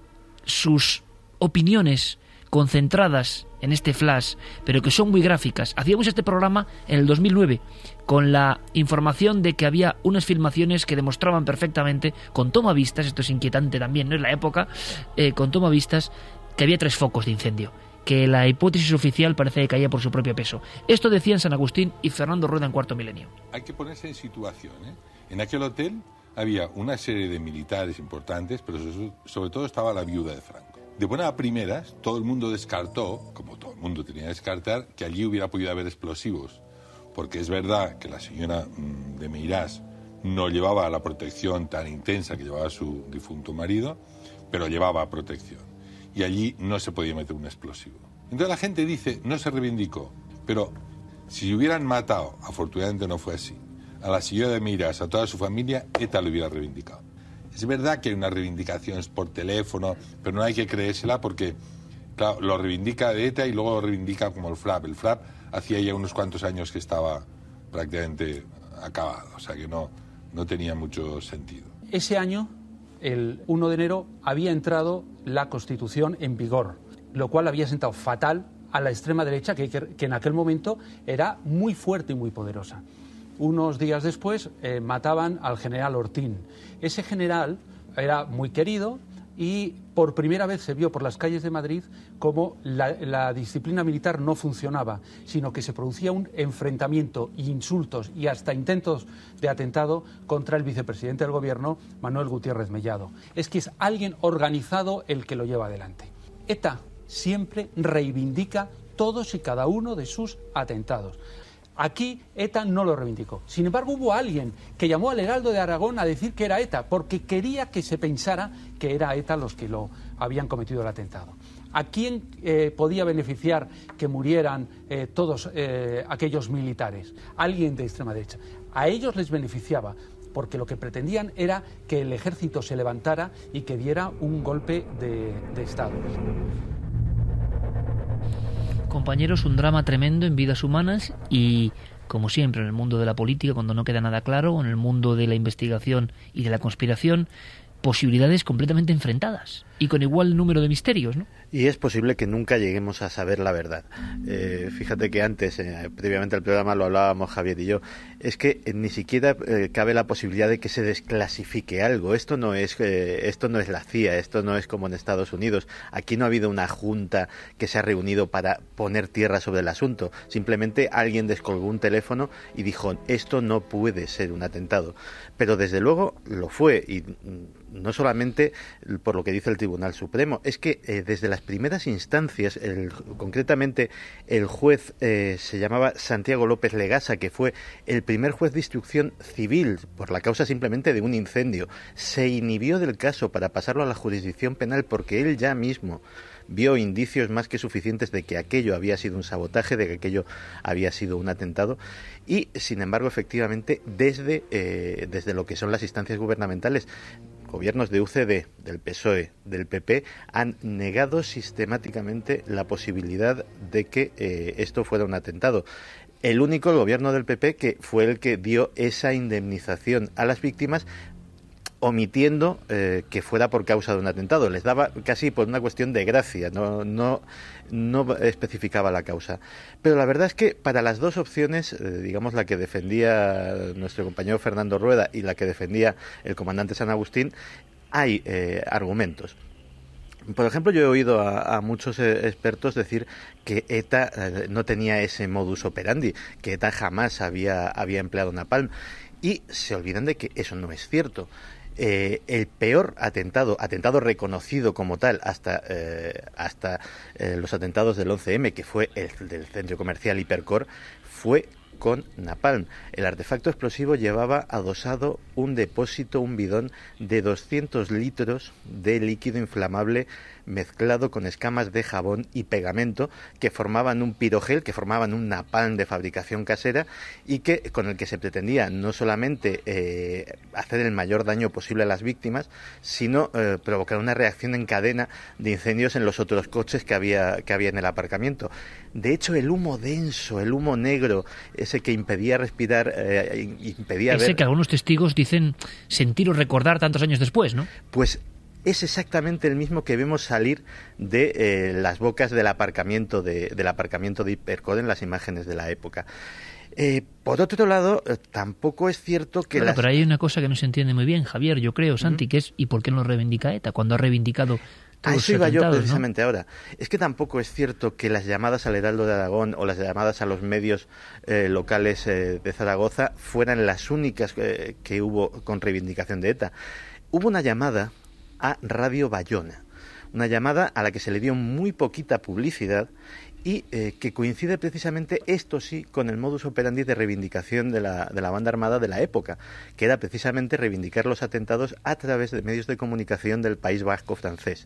[SPEAKER 3] sus opiniones concentradas en este flash, pero que son muy gráficas. Hacíamos este programa en el 2009 con la información de que había unas filmaciones que demostraban perfectamente, con tomavistas, esto es inquietante también, no es la época, con tomavistas, que había 3 focos de incendio, que la hipótesis oficial parece que caía por su propio peso. Esto decían San Agustín y Fernando Rueda en Cuarto Milenio.
[SPEAKER 16] Hay que ponerse en situación, ¿eh? En aquel hotel había una serie de militares importantes, pero sobre todo estaba la viuda de Franco. De buena a primeras, todo el mundo descartó, como todo el mundo tenía que descartar, que allí hubiera podido haber explosivos, porque es verdad que la señora de Meirás no llevaba la protección tan intensa que llevaba su difunto marido, pero llevaba protección, y allí no se podía meter un explosivo. Entonces la gente dice, no se reivindicó, pero si hubieran matado, afortunadamente no fue así, a la señora de Meirás, a toda su familia, ETA lo hubiera reivindicado. Es verdad que hay unas reivindicaciones por teléfono, pero no hay que creérsela porque, claro, lo reivindica de ETA y luego lo reivindica como el FRAP. El FRAP hacía ya unos cuantos años que estaba prácticamente acabado, o sea que no tenía mucho sentido.
[SPEAKER 17] Ese año, el 1 de enero, había entrado la Constitución en vigor, lo cual había sentado fatal a la extrema derecha, que en aquel momento era muy fuerte y muy poderosa. Unos días después mataban al general Ortín. Ese general era muy querido y por primera vez se vio por las calles de Madrid como la disciplina militar no funcionaba, sino que se producía un enfrentamiento, insultos y hasta intentos de atentado contra el vicepresidente del gobierno, Manuel Gutiérrez Mellado. Es que es alguien organizado el que lo lleva adelante. ETA siempre reivindica todos y cada uno de sus atentados. Aquí ETA no lo reivindicó. Sin embargo, hubo alguien que llamó al Heraldo de Aragón a decir que era ETA, porque quería que se pensara que era ETA los que lo habían cometido el atentado. ¿A quién podía beneficiar que murieran todos aquellos militares? Alguien de extrema derecha. A ellos les beneficiaba, porque lo que pretendían era que el ejército se levantara y que diera un golpe de Estado.
[SPEAKER 3] Compañeros, un drama tremendo en vidas humanas y, como siempre, en el mundo de la política, cuando no queda nada claro, en el mundo de la investigación y de la conspiración, posibilidades completamente enfrentadas y con igual número de misterios, ¿no?
[SPEAKER 13] Y es posible que nunca lleguemos a saber la verdad. Fíjate que antes, previamente al programa, lo hablábamos Javier y yo, es que ni siquiera cabe la posibilidad de que se desclasifique algo. Esto no es la CIA, esto no es como en Estados Unidos. Aquí no ha habido una junta que se ha reunido para poner tierra sobre el asunto. Simplemente alguien descolgó un teléfono y dijo, esto no puede ser un atentado. Pero desde luego lo fue, y no solamente por lo que dice el Tribunal Supremo, es que desde las primeras instancias, concretamente el juez se llamaba Santiago López Legasa, que fue el primer juez de instrucción civil por la causa simplemente de un incendio, se inhibió del caso para pasarlo a la jurisdicción penal porque él ya mismo vio indicios más que suficientes de que aquello había sido un sabotaje, de que aquello había sido un atentado, y sin embargo efectivamente desde lo que son las instancias gubernamentales, gobiernos de UCD, del PSOE, del PP, han negado sistemáticamente la posibilidad de que esto fuera un atentado. El único, el gobierno del PP, que fue el que dio esa indemnización a las víctimas, omitiendo que fuera por causa de un atentado. Les daba casi por una cuestión de gracia, no especificaba la causa. Pero la verdad es que para las dos opciones, digamos la que defendía nuestro compañero Fernando Rueda y la que defendía el comandante San Agustín, hay argumentos. Por ejemplo, yo he oído a muchos expertos decir que ETA no tenía ese modus operandi, que ETA jamás había empleado napalm, y se olvidan de que eso no es cierto. El peor atentado reconocido como tal hasta los atentados del 11M, que fue el del centro comercial Hipercor, fue con napalm. El artefacto explosivo llevaba adosado un depósito, un bidón de 200 litros de líquido inflamable mezclado con escamas de jabón y pegamento que formaban un pirogel, que formaban un napalm de fabricación casera y con el que se pretendía no solamente hacer el mayor daño posible a las víctimas, sino provocar una reacción en cadena de incendios en los otros coches que había en el aparcamiento. De hecho, el humo denso, el humo negro, ese que impedía respirar, impedía ver...
[SPEAKER 3] Ese que algunos testigos dicen sentir o recordar tantos años después, ¿no?
[SPEAKER 13] Pues es exactamente el mismo que vemos salir de las bocas del aparcamiento de Hipercor en las imágenes de la época. Por otro lado, tampoco es cierto que...
[SPEAKER 3] Bueno, pero hay una cosa que no se entiende muy bien, Javier, yo creo, Santi, que es ¿y por qué no lo reivindica ETA cuando ha reivindicado todos
[SPEAKER 13] eso
[SPEAKER 3] los
[SPEAKER 13] iba
[SPEAKER 3] atentados,
[SPEAKER 13] yo precisamente,
[SPEAKER 3] ¿no?
[SPEAKER 13] ahora. Es que tampoco es cierto que las llamadas al Heraldo de Aragón o las llamadas a los medios locales de Zaragoza fueran las únicas que hubo con reivindicación de ETA. Hubo una llamada a Radio Bayona, una llamada a la que se le dio muy poquita publicidad y que coincide precisamente, esto sí, con el modus operandi de reivindicación de la banda armada de la época, que era precisamente reivindicar los atentados a través de medios de comunicación del País Vasco francés.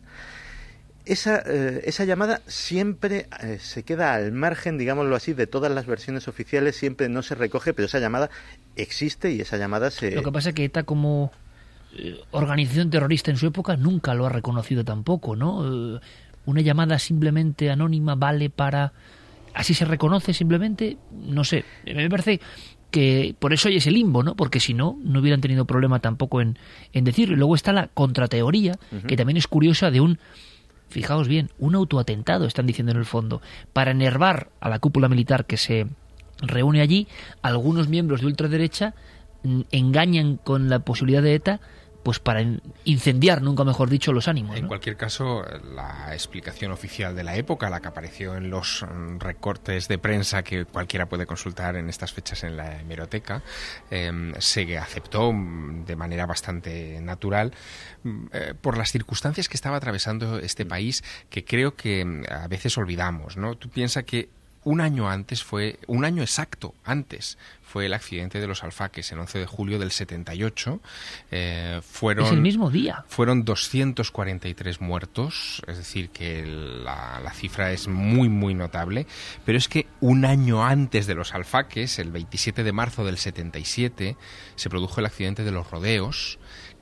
[SPEAKER 13] Esa llamada siempre se queda al margen, digámoslo así, de todas las versiones oficiales, siempre no se recoge, pero esa llamada existe y esa llamada se...
[SPEAKER 3] Lo que pasa es que ETA como organización terrorista en su época nunca lo ha reconocido tampoco, ¿no? Una llamada simplemente anónima vale para... ¿Así se reconoce simplemente? No sé, me parece que por eso hay ese limbo, ¿no? Porque si no, no hubieran tenido problema tampoco en decirlo. Y luego está la contrateoría, que también es curiosa, de un... Fijaos bien, un autoatentado, están diciendo en el fondo, para enervar a la cúpula militar que se reúne allí. Algunos miembros de ultraderecha engañan con la posibilidad de ETA, pues para incendiar, nunca mejor dicho, los ánimos, ¿no?
[SPEAKER 12] En cualquier caso, la explicación oficial de la época, la que apareció en los recortes de prensa que cualquiera puede consultar en estas fechas en la hemeroteca, se aceptó de manera bastante natural por las circunstancias que estaba atravesando este país, que creo que a veces olvidamos, ¿no? Tú piensas que un año exacto antes fue el accidente de los Alfaques, el 11 de julio del 78. Es
[SPEAKER 3] el mismo día.
[SPEAKER 12] Fueron 243 muertos, es decir, que la cifra es muy, muy notable. Pero es que un año antes de los Alfaques, el 27 de marzo del 77, se produjo el accidente de los Rodeos.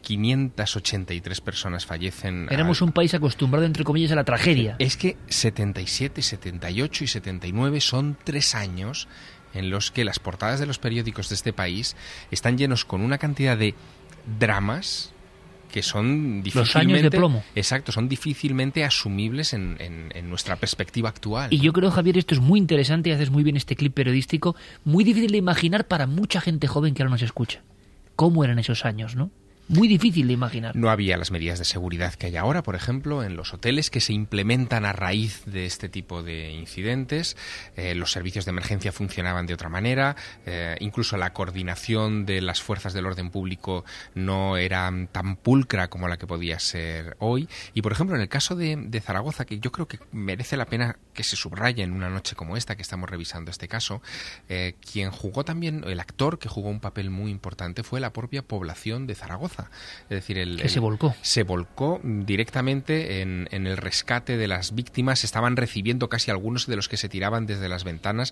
[SPEAKER 12] 583 personas fallecen.
[SPEAKER 3] Éramos un país acostumbrado, entre comillas, a la tragedia.
[SPEAKER 12] Es que 77, 78 y 79 son 3 años en los que las portadas de los periódicos de este país están llenos con una cantidad de dramas que son difícilmente...
[SPEAKER 3] Los años de plomo.
[SPEAKER 12] Exacto, son difícilmente asumibles en nuestra perspectiva actual.
[SPEAKER 3] Y yo creo, Javier, esto es muy interesante y haces muy bien este clip periodístico, muy difícil de imaginar para mucha gente joven que ahora nos escucha. ¿Cómo eran esos años, no? Muy difícil de imaginar.
[SPEAKER 12] No había las medidas de seguridad que hay ahora, por ejemplo, en los hoteles, que se implementan a raíz de este tipo de incidentes. Los servicios de emergencia funcionaban de otra manera. Incluso la coordinación de las fuerzas del orden público no era tan pulcra como la que podía ser hoy. Y, por ejemplo, en el caso de Zaragoza, que yo creo que merece la pena que se subraye en una noche como esta, que estamos revisando este caso, quien jugó también, el actor que jugó un papel muy importante fue la propia población de Zaragoza. Es decir, se volcó directamente en el rescate de las víctimas. Estaban recibiendo casi algunos de los que se tiraban desde las ventanas.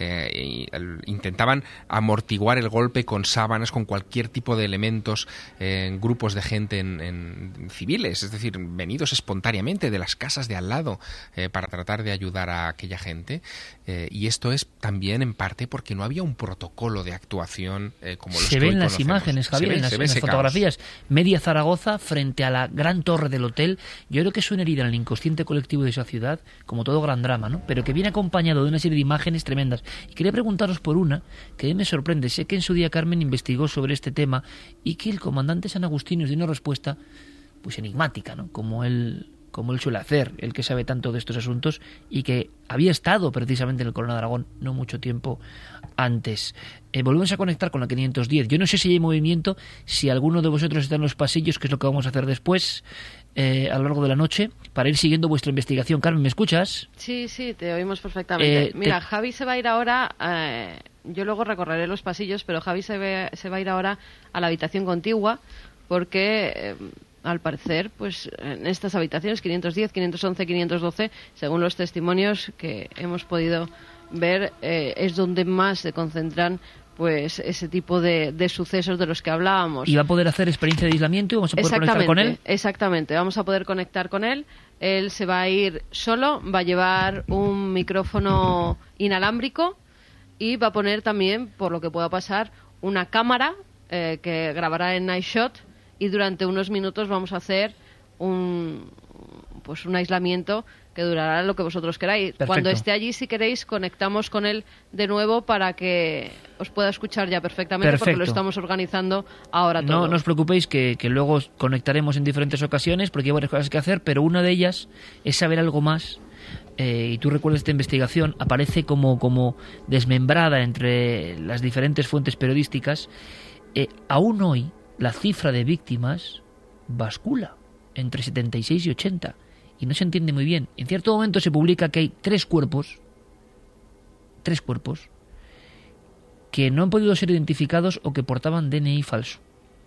[SPEAKER 12] Intentaban amortiguar el golpe con sábanas, con cualquier tipo de elementos, en grupos de gente en civiles, es decir, venidos espontáneamente de las casas de al lado para tratar de ayudar a aquella gente. Y esto es también en parte porque no había un protocolo de actuación como los que hoy conocemos. Se ven las
[SPEAKER 3] imágenes, Javier, en las fotografías. Media Zaragoza frente a la gran torre del hotel. Yo creo que es una herida en el inconsciente colectivo de esa ciudad, como todo gran drama, ¿no? Pero que viene acompañado de una serie de imágenes tremendas. Y quería preguntaros por una que a mí me sorprende. Sé que en su día Carmen investigó sobre este tema y que el comandante San Agustín nos dio una respuesta pues enigmática, ¿no? Como él suele hacer, el que sabe tanto de estos asuntos y que había estado precisamente en el Corona de Aragón no mucho tiempo antes. Volvemos a conectar con la 510. Yo no sé si hay movimiento, si alguno de vosotros está en los pasillos, que es lo que vamos a hacer después, a lo largo de la noche, para ir siguiendo vuestra investigación. Carmen, ¿me escuchas?
[SPEAKER 10] Sí, te oímos perfectamente. Mira, Javi se va a ir ahora... yo luego recorreré los pasillos, pero Javi se va a ir ahora a la habitación contigua, porque... al parecer, pues en estas habitaciones 510, 511, 512, según los testimonios que hemos podido ver, es donde más se concentran pues ese tipo de sucesos de los que hablábamos.
[SPEAKER 3] ¿Y va a poder hacer experiencia de aislamiento y vamos a poder conectar con él?
[SPEAKER 10] Exactamente, vamos a poder conectar con él. Él se va a ir solo, va a llevar un micrófono inalámbrico y va a poner también, por lo que pueda pasar, una cámara que grabará en Night Shot. Y durante unos minutos vamos a hacer un aislamiento que durará lo que vosotros queráis.
[SPEAKER 3] Perfecto.
[SPEAKER 10] Cuando esté allí, si queréis, conectamos con él de nuevo para que os pueda escuchar ya perfectamente. Perfecto. Porque lo estamos organizando ahora todo.
[SPEAKER 3] No os preocupéis que luego conectaremos en diferentes ocasiones porque hay varias cosas que hacer, pero una de ellas es saber algo más. Y tú recuerdas esta investigación, aparece como desmembrada entre las diferentes fuentes periodísticas. Aún hoy la cifra de víctimas bascula entre 76 y 80 y no se entiende muy bien. En cierto momento se publica que hay tres cuerpos que no han podido ser identificados o que portaban DNI falso.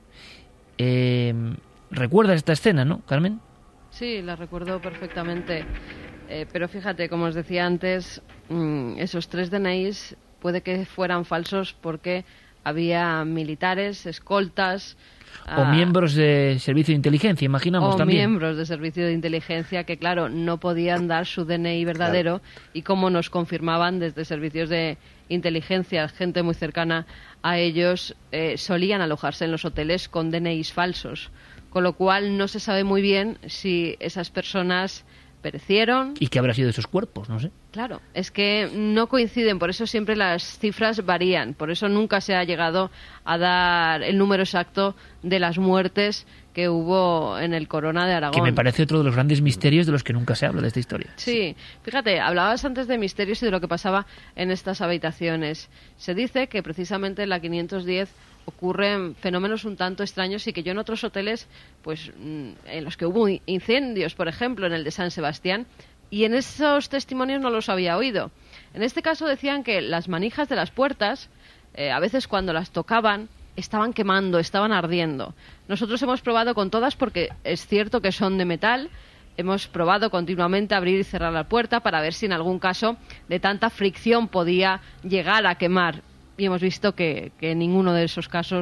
[SPEAKER 3] ¿Recuerdas esta escena, no, Carmen?
[SPEAKER 10] Sí, la recuerdo perfectamente. Pero fíjate, como os decía antes, esos tres DNIs puede que fueran falsos porque había militares, escoltas...
[SPEAKER 3] O miembros de servicio de inteligencia, imaginamos también.
[SPEAKER 10] O miembros de servicio de inteligencia que, claro, no podían dar su DNI verdadero. Claro. Y como nos confirmaban desde servicios de inteligencia, gente muy cercana a ellos, solían alojarse en los hoteles con DNIs falsos. Con lo cual no se sabe muy bien si esas personas perecieron.
[SPEAKER 3] ¿Y qué habrá sido de esos cuerpos? No sé.
[SPEAKER 10] Claro, es que no coinciden, por eso siempre las cifras varían, por eso nunca se ha llegado a dar el número exacto de las muertes que hubo en el Corona de Aragón.
[SPEAKER 3] Que me parece otro de los grandes misterios de los que nunca se habla de esta historia.
[SPEAKER 10] Sí, fíjate, hablabas antes de misterios y de lo que pasaba en estas habitaciones. Se dice que precisamente en la 510 ocurren fenómenos un tanto extraños y que yo en otros hoteles, pues en los que hubo incendios, por ejemplo, en el de San Sebastián, y en esos testimonios no los había oído. En este caso decían que las manijas de las puertas, a veces cuando las tocaban, estaban quemando, estaban ardiendo. Nosotros hemos probado con todas porque es cierto que son de metal. Hemos probado continuamente abrir y cerrar la puerta para ver si en algún caso de tanta fricción podía llegar a quemar. Y hemos visto que en ninguno de esos casos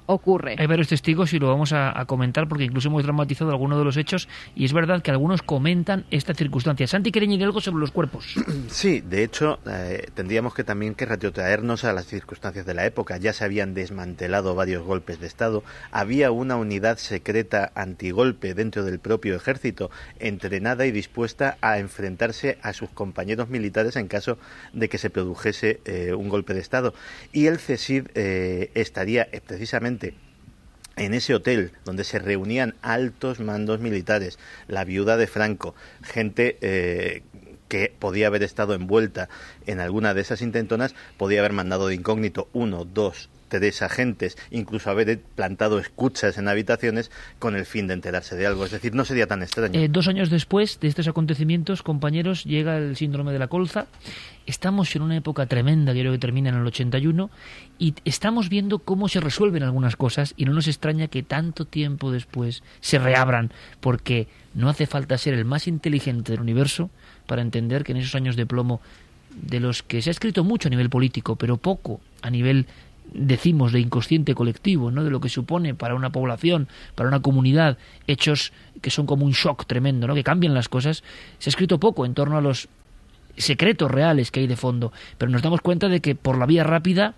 [SPEAKER 10] ocurre.
[SPEAKER 3] Hay varios testigos y lo vamos a comentar porque incluso hemos dramatizado algunos de los hechos y es verdad que algunos comentan esta circunstancia. Santi quiere añadir algo sobre los cuerpos.
[SPEAKER 13] Sí, de hecho, tendríamos que también que retrotraernos a las circunstancias de la época. Ya se habían desmantelado varios golpes de Estado, había una unidad secreta antigolpe dentro del propio ejército, entrenada y dispuesta a enfrentarse a sus compañeros militares en caso de que se produjese un golpe de Estado. Y el CSID estaría precisamente en ese hotel donde se reunían altos mandos militares, la viuda de Franco, gente que podía haber estado envuelta en alguna de esas intentonas, podía haber mandado de incógnito 1, 2, 3 agentes, incluso haber plantado escuchas en habitaciones con el fin de enterarse de algo. Es decir, no sería tan extraño.
[SPEAKER 3] 2 años después de estos acontecimientos, compañeros, llega el síndrome de la colza. Estamos en una época tremenda, yo creo que termina en el 81, y estamos viendo cómo se resuelven algunas cosas y no nos extraña que tanto tiempo después se reabran, porque no hace falta ser el más inteligente del universo para entender que en esos años de plomo, de los que se ha escrito mucho a nivel político, pero poco a nivel, decimos, de inconsciente colectivo, ¿no?, de lo que supone para una población, para una comunidad, hechos que son como un shock tremendo, ¿no?, que cambian las cosas. Se ha escrito poco en torno a los secretos reales que hay de fondo, pero nos damos cuenta de que por la vía rápida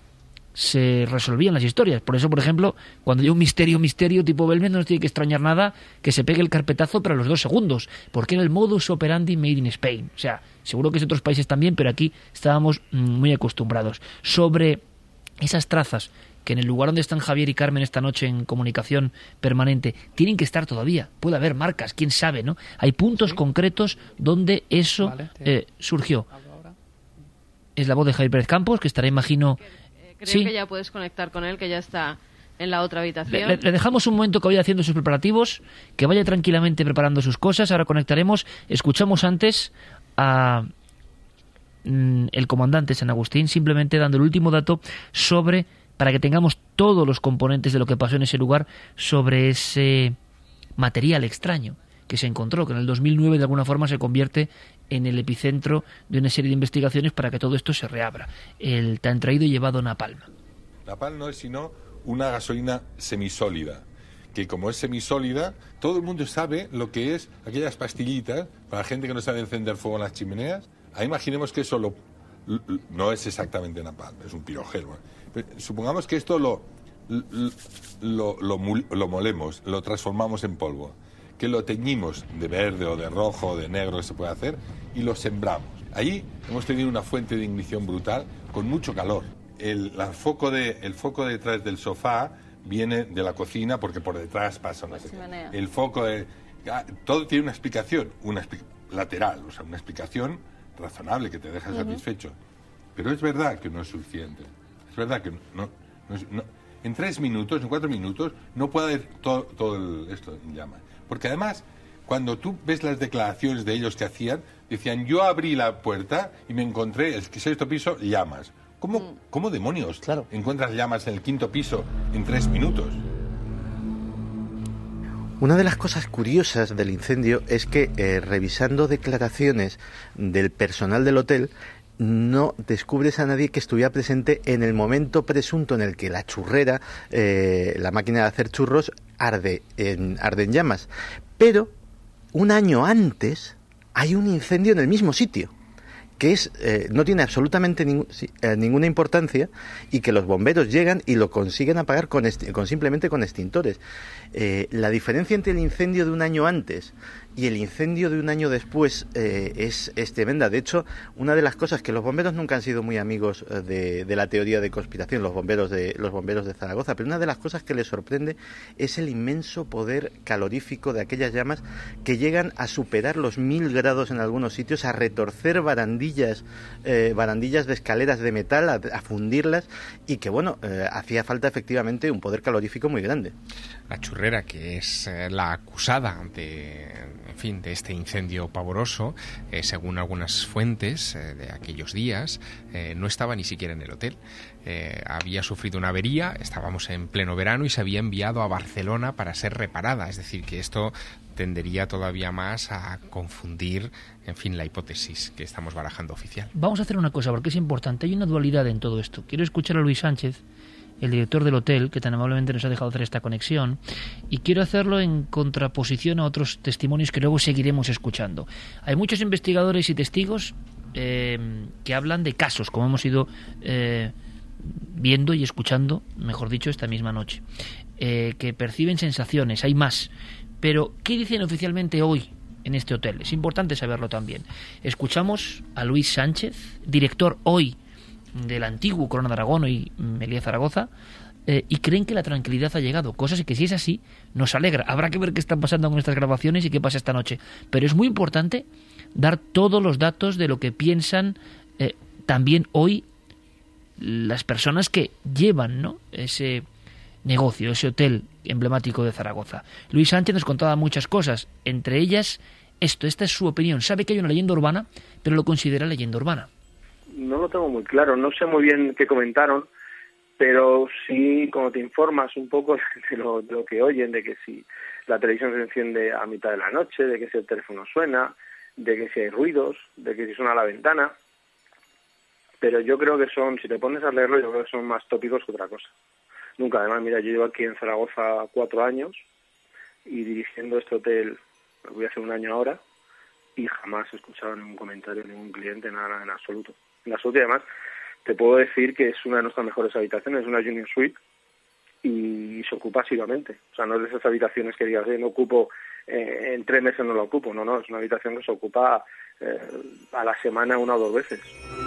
[SPEAKER 3] se resolvían las historias. Por eso, por ejemplo, cuando hay un misterio tipo Belmez, no nos tiene que extrañar nada que se pegue el carpetazo para los 2 segundos, porque era el modus operandi made in Spain. O sea, seguro que es de otros países también, pero aquí estábamos muy acostumbrados. Sobre esas trazas que en el lugar donde están Javier y Carmen esta noche en comunicación permanente tienen que estar todavía. Puede haber marcas, quién sabe, ¿no? Hay puntos concretos donde eso surgió. Es la voz de Javier Pérez Campos, que estará, imagino...
[SPEAKER 10] Creo que ya puedes conectar con él, que ya está en la otra habitación.
[SPEAKER 3] Le dejamos un momento que vaya haciendo sus preparativos, que vaya tranquilamente preparando sus cosas. Ahora conectaremos. Escuchamos antes a el comandante San Agustín, simplemente dando el último dato sobre, para que tengamos todos los componentes de lo que pasó en ese lugar, sobre ese material extraño que se encontró, que en el 2009 de alguna forma se convierte en el epicentro de una serie de investigaciones para que todo esto se reabra. El tan traído y llevado napalm.
[SPEAKER 16] Napalm no es sino una gasolina semisólida, que como es semisólida, todo el mundo sabe lo que es aquellas pastillitas para la gente que no sabe encender fuego en las chimeneas. Ahí imaginemos que eso no es exactamente napalm, es un pirogel. Pero supongamos que esto lo molemos, lo transformamos en polvo, que lo teñimos de verde o de rojo o de negro, que se puede hacer, y lo sembramos. Allí hemos tenido una fuente de ignición brutal con mucho calor. El foco detrás del sofá viene de la cocina porque por detrás pasa una chimenea. El foco todo tiene una explicación, lateral, o sea, una explicación razonable que te deja satisfecho. Pero es verdad que no es suficiente. Es verdad que no en 3 minutos, en 4 minutos, no puede haber todo esto en llamas. Porque además, cuando tú ves las declaraciones de ellos que hacían, decían, yo abrí la puerta y me encontré el 6º piso, llamas. ¿Cómo demonios encuentras llamas en el 5º piso en 3 minutos?
[SPEAKER 13] Una de las cosas curiosas del incendio es que, revisando declaraciones del personal del hotel, no descubres a nadie que estuviera presente en el momento presunto en el que la churrera, la máquina de hacer churros, arde en llamas. Pero un año antes hay un incendio en el mismo sitio, que no tiene absolutamente ninguna importancia, y que los bomberos llegan y lo consiguen apagar simplemente con extintores. La diferencia entre el incendio de un año antes y el incendio de un año después es tremenda. De hecho, una de las cosas que los bomberos nunca han sido muy amigos de la teoría de conspiración, los bomberos de Zaragoza, pero una de las cosas que les sorprende es el inmenso poder calorífico de aquellas llamas, que llegan a superar los 1000 grados en algunos sitios, a retorcer barandillas de escaleras de metal, a fundirlas, y que hacía falta efectivamente un poder calorífico muy grande.
[SPEAKER 12] La churrera, que es la acusada de este incendio pavoroso, según algunas fuentes de aquellos días, no estaba ni siquiera en el hotel. Había sufrido una avería, estábamos en pleno verano y se había enviado a Barcelona para ser reparada. Es decir, que esto tendería todavía más a confundir, la hipótesis que estamos barajando oficial.
[SPEAKER 3] Vamos a hacer una cosa, porque es importante. Hay una dualidad en todo esto. Quiero escuchar a Luis Sánchez, el director del hotel, que tan amablemente nos ha dejado hacer esta conexión, y quiero hacerlo en contraposición a otros testimonios que luego seguiremos escuchando. Hay muchos investigadores y testigos que hablan de casos, como hemos ido viendo y escuchando, mejor dicho, esta misma noche, que perciben sensaciones, hay más. Pero, ¿qué dicen oficialmente hoy en este hotel? Es importante saberlo también. Escuchamos a Luis Sánchez, director hoy del antiguo Corona de Aragón, hoy Meliá Zaragoza, y creen que la tranquilidad ha llegado, cosas que si es así nos alegra. Habrá que ver qué están pasando con estas grabaciones y qué pasa esta noche, pero es muy importante dar todos los datos de lo que piensan también hoy las personas que llevan, ¿no?, ese negocio, ese hotel emblemático de Zaragoza. Luis Sánchez nos contaba muchas cosas, entre ellas esta es su opinión. Sabe que hay una leyenda urbana, pero lo considera leyenda urbana.
[SPEAKER 18] No lo tengo muy claro, no sé muy bien qué comentaron, pero sí, como te informas un poco de lo que oyen, de que si la televisión se enciende a mitad de la noche, de que si el teléfono suena, de que si hay ruidos, de que si suena la ventana, pero yo creo que son, si te pones a leerlo, yo creo que son más tópicos que otra cosa. Nunca, además, mira, yo llevo aquí en Zaragoza 4 años y dirigiendo este hotel, voy a hacer 1 año ahora, y jamás he escuchado ningún comentario de ningún cliente, nada en absoluto. En absoluto, y además te puedo decir que es una de nuestras mejores habitaciones, es una Junior Suite y se ocupa asiduamente. O sea, no es de esas habitaciones que digas, no ocupo, en 3 meses no la ocupo. No, es una habitación que se ocupa a la semana 1 o 2 veces.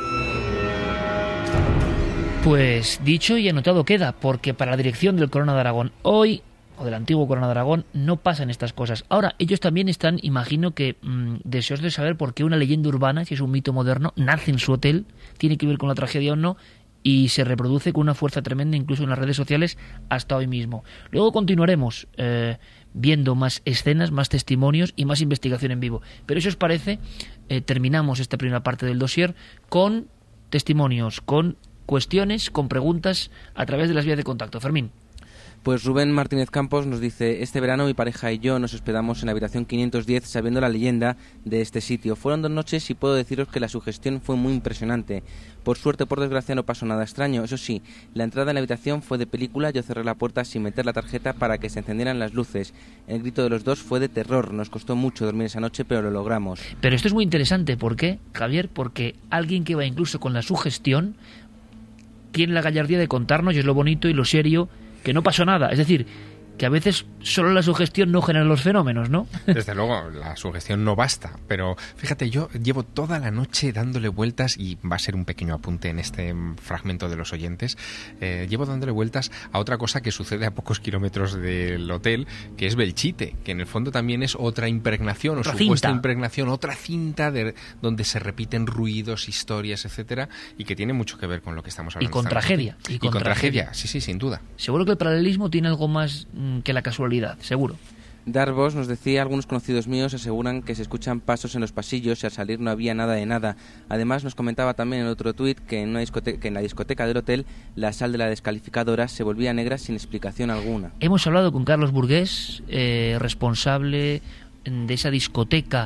[SPEAKER 3] Pues dicho y anotado queda, porque para la dirección del Corona de Aragón hoy, o del antiguo Corona de Aragón, no pasan estas cosas. Ahora, ellos también están, imagino que deseosos de saber por qué una leyenda urbana, si es un mito moderno, nace en su hotel, tiene que ver con la tragedia o no, y se reproduce con una fuerza tremenda, incluso en las redes sociales, hasta hoy mismo. Luego continuaremos viendo más escenas, más testimonios y más investigación en vivo. Pero si os parece, terminamos esta primera parte del dossier con testimonios, con cuestiones, con preguntas a través de las vías de contacto. Fermín.
[SPEAKER 14] Pues Rubén Martínez Campos nos dice: este verano mi pareja y yo nos hospedamos en la habitación 510 sabiendo la leyenda de este sitio. Fueron 2 noches y puedo deciros que la sugestión fue muy impresionante. Por suerte, por desgracia, no pasó nada extraño. Eso sí, la entrada en la habitación fue de película. Yo cerré la puerta sin meter la tarjeta para que se encendieran las luces. El grito de los dos fue de terror. Nos costó mucho dormir esa noche, pero lo logramos.
[SPEAKER 3] Pero esto es muy interesante. ¿Por qué, Javier? Porque alguien que va incluso con la sugestión tiene la gallardía de contarnos, y es lo bonito y lo serio, que no pasó nada. Es decir, que a veces solo la sugestión no genera los fenómenos, ¿no?
[SPEAKER 12] Desde luego, la sugestión no basta. Pero fíjate, yo llevo toda la noche dándole vueltas, y va a ser un pequeño apunte en este fragmento de los oyentes, llevo dándole vueltas a otra cosa que sucede a pocos kilómetros del hotel, que es Belchite, que en el fondo también es otra impregnación, otra supuesta impregnación, otra cinta donde se repiten ruidos, historias, etcétera, y que tiene mucho que ver con lo que estamos hablando.
[SPEAKER 3] Y con tragedia.
[SPEAKER 12] Y con tragedia, sí, sin duda.
[SPEAKER 3] Seguro que el paralelismo tiene algo más que la casualidad, seguro.
[SPEAKER 14] Darvos nos decía: algunos conocidos míos aseguran que se escuchan pasos en los pasillos y al salir no había nada de nada. Además nos comentaba también en otro tuit que en la discoteca del hotel la sal de la descalificadora se volvía negra sin explicación alguna.
[SPEAKER 3] Hemos hablado con Carlos Burgués, responsable de esa discoteca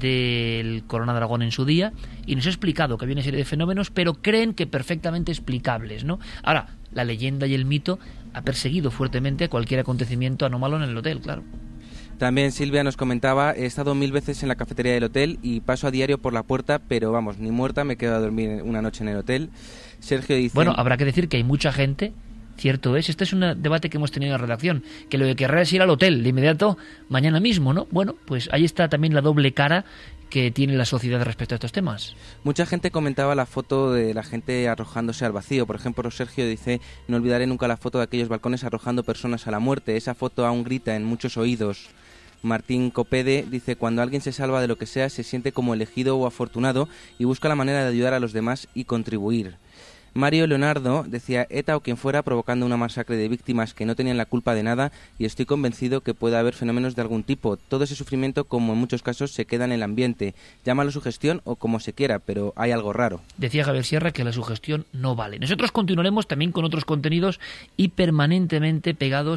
[SPEAKER 3] del Corona de Aragón en su día, y nos ha explicado que había una serie de fenómenos, pero creen que perfectamente explicables, ¿no? Ahora, la leyenda y el mito ha perseguido fuertemente a cualquier acontecimiento anómalo en el hotel, claro.
[SPEAKER 14] También Silvia nos comentaba: he estado 1000 veces en la cafetería del hotel y paso a diario por la puerta, pero vamos, ni muerta me quedo a dormir una noche en el hotel. Sergio dice...
[SPEAKER 3] Bueno, habrá que decir que hay mucha gente, cierto es, este es un debate que hemos tenido en la redacción, que lo que querrá es ir al hotel de inmediato mañana mismo, ¿no? Bueno, pues ahí está también la doble cara que tiene la sociedad respecto a estos temas.
[SPEAKER 14] Mucha gente comentaba la foto de la gente arrojándose al vacío. Por ejemplo, Sergio dice: no olvidaré nunca la foto de aquellos balcones arrojando personas a la muerte. Esa foto aún grita en muchos oídos. Martín Copede dice: cuando alguien se salva de lo que sea, se siente como elegido o afortunado y busca la manera de ayudar a los demás y contribuir. Mario Leonardo decía: ETA o quien fuera provocando una masacre de víctimas que no tenían la culpa de nada, y estoy convencido que puede haber fenómenos de algún tipo. Todo ese sufrimiento, como en muchos casos, se queda en el ambiente. Llámalo sugestión o como se quiera, pero hay algo raro.
[SPEAKER 3] Decía Javier Sierra que la sugestión no vale. Nosotros continuaremos también con otros contenidos y permanentemente pegados a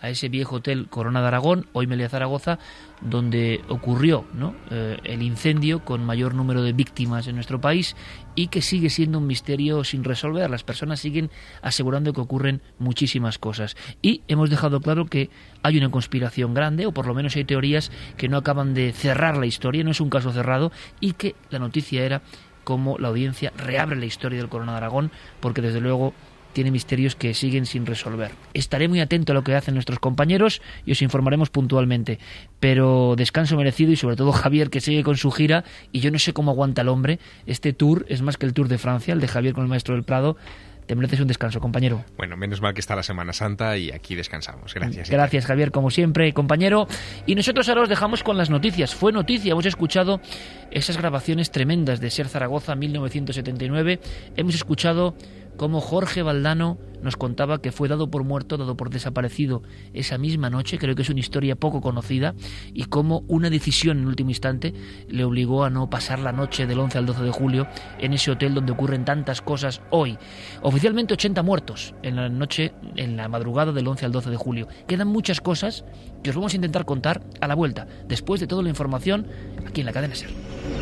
[SPEAKER 3] a ese viejo hotel Corona de Aragón, hoy Meliá Zaragoza, donde ocurrió, ¿no?, el incendio con mayor número de víctimas en nuestro país y que sigue siendo un misterio sin resolver. Las personas siguen asegurando que ocurren muchísimas cosas. Y hemos dejado claro que hay una conspiración grande, o por lo menos hay teorías que no acaban de cerrar la historia, no es un caso cerrado, y que la noticia era cómo la audiencia reabre la historia del Corona de Aragón, porque desde luego tiene misterios que siguen sin resolver. Estaré muy atento a lo que hacen nuestros compañeros y os informaremos puntualmente. Pero descanso merecido, y sobre todo Javier, que sigue con su gira, y yo no sé cómo aguanta el hombre. Este tour es más que el Tour de Francia, el de Javier con el Maestro del Prado. Te mereces un descanso, compañero.
[SPEAKER 12] Bueno, menos mal que está la Semana Santa y aquí descansamos. Gracias.
[SPEAKER 3] Gracias, Javier, como siempre, compañero. Y nosotros ahora os dejamos con las noticias. Fue noticia, hemos escuchado esas grabaciones tremendas de Ser Zaragoza 1979. Hemos escuchado cómo Jorge Valdano nos contaba que fue dado por muerto, dado por desaparecido esa misma noche. Creo que es una historia poco conocida, y cómo una decisión en último instante le obligó a no pasar la noche del 11 al 12 de julio en ese hotel donde ocurren tantas cosas hoy. Oficialmente 80 muertos en la madrugada del 11 al 12 de julio. Quedan muchas cosas que os vamos a intentar contar a la vuelta, después de toda la información aquí en la cadena SER.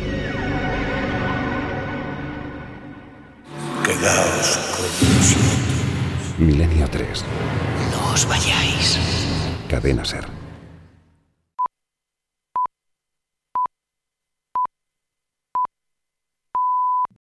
[SPEAKER 2] Quedaos con nosotros. Milenio 3.
[SPEAKER 19] No os vayáis.
[SPEAKER 2] Cadena SER.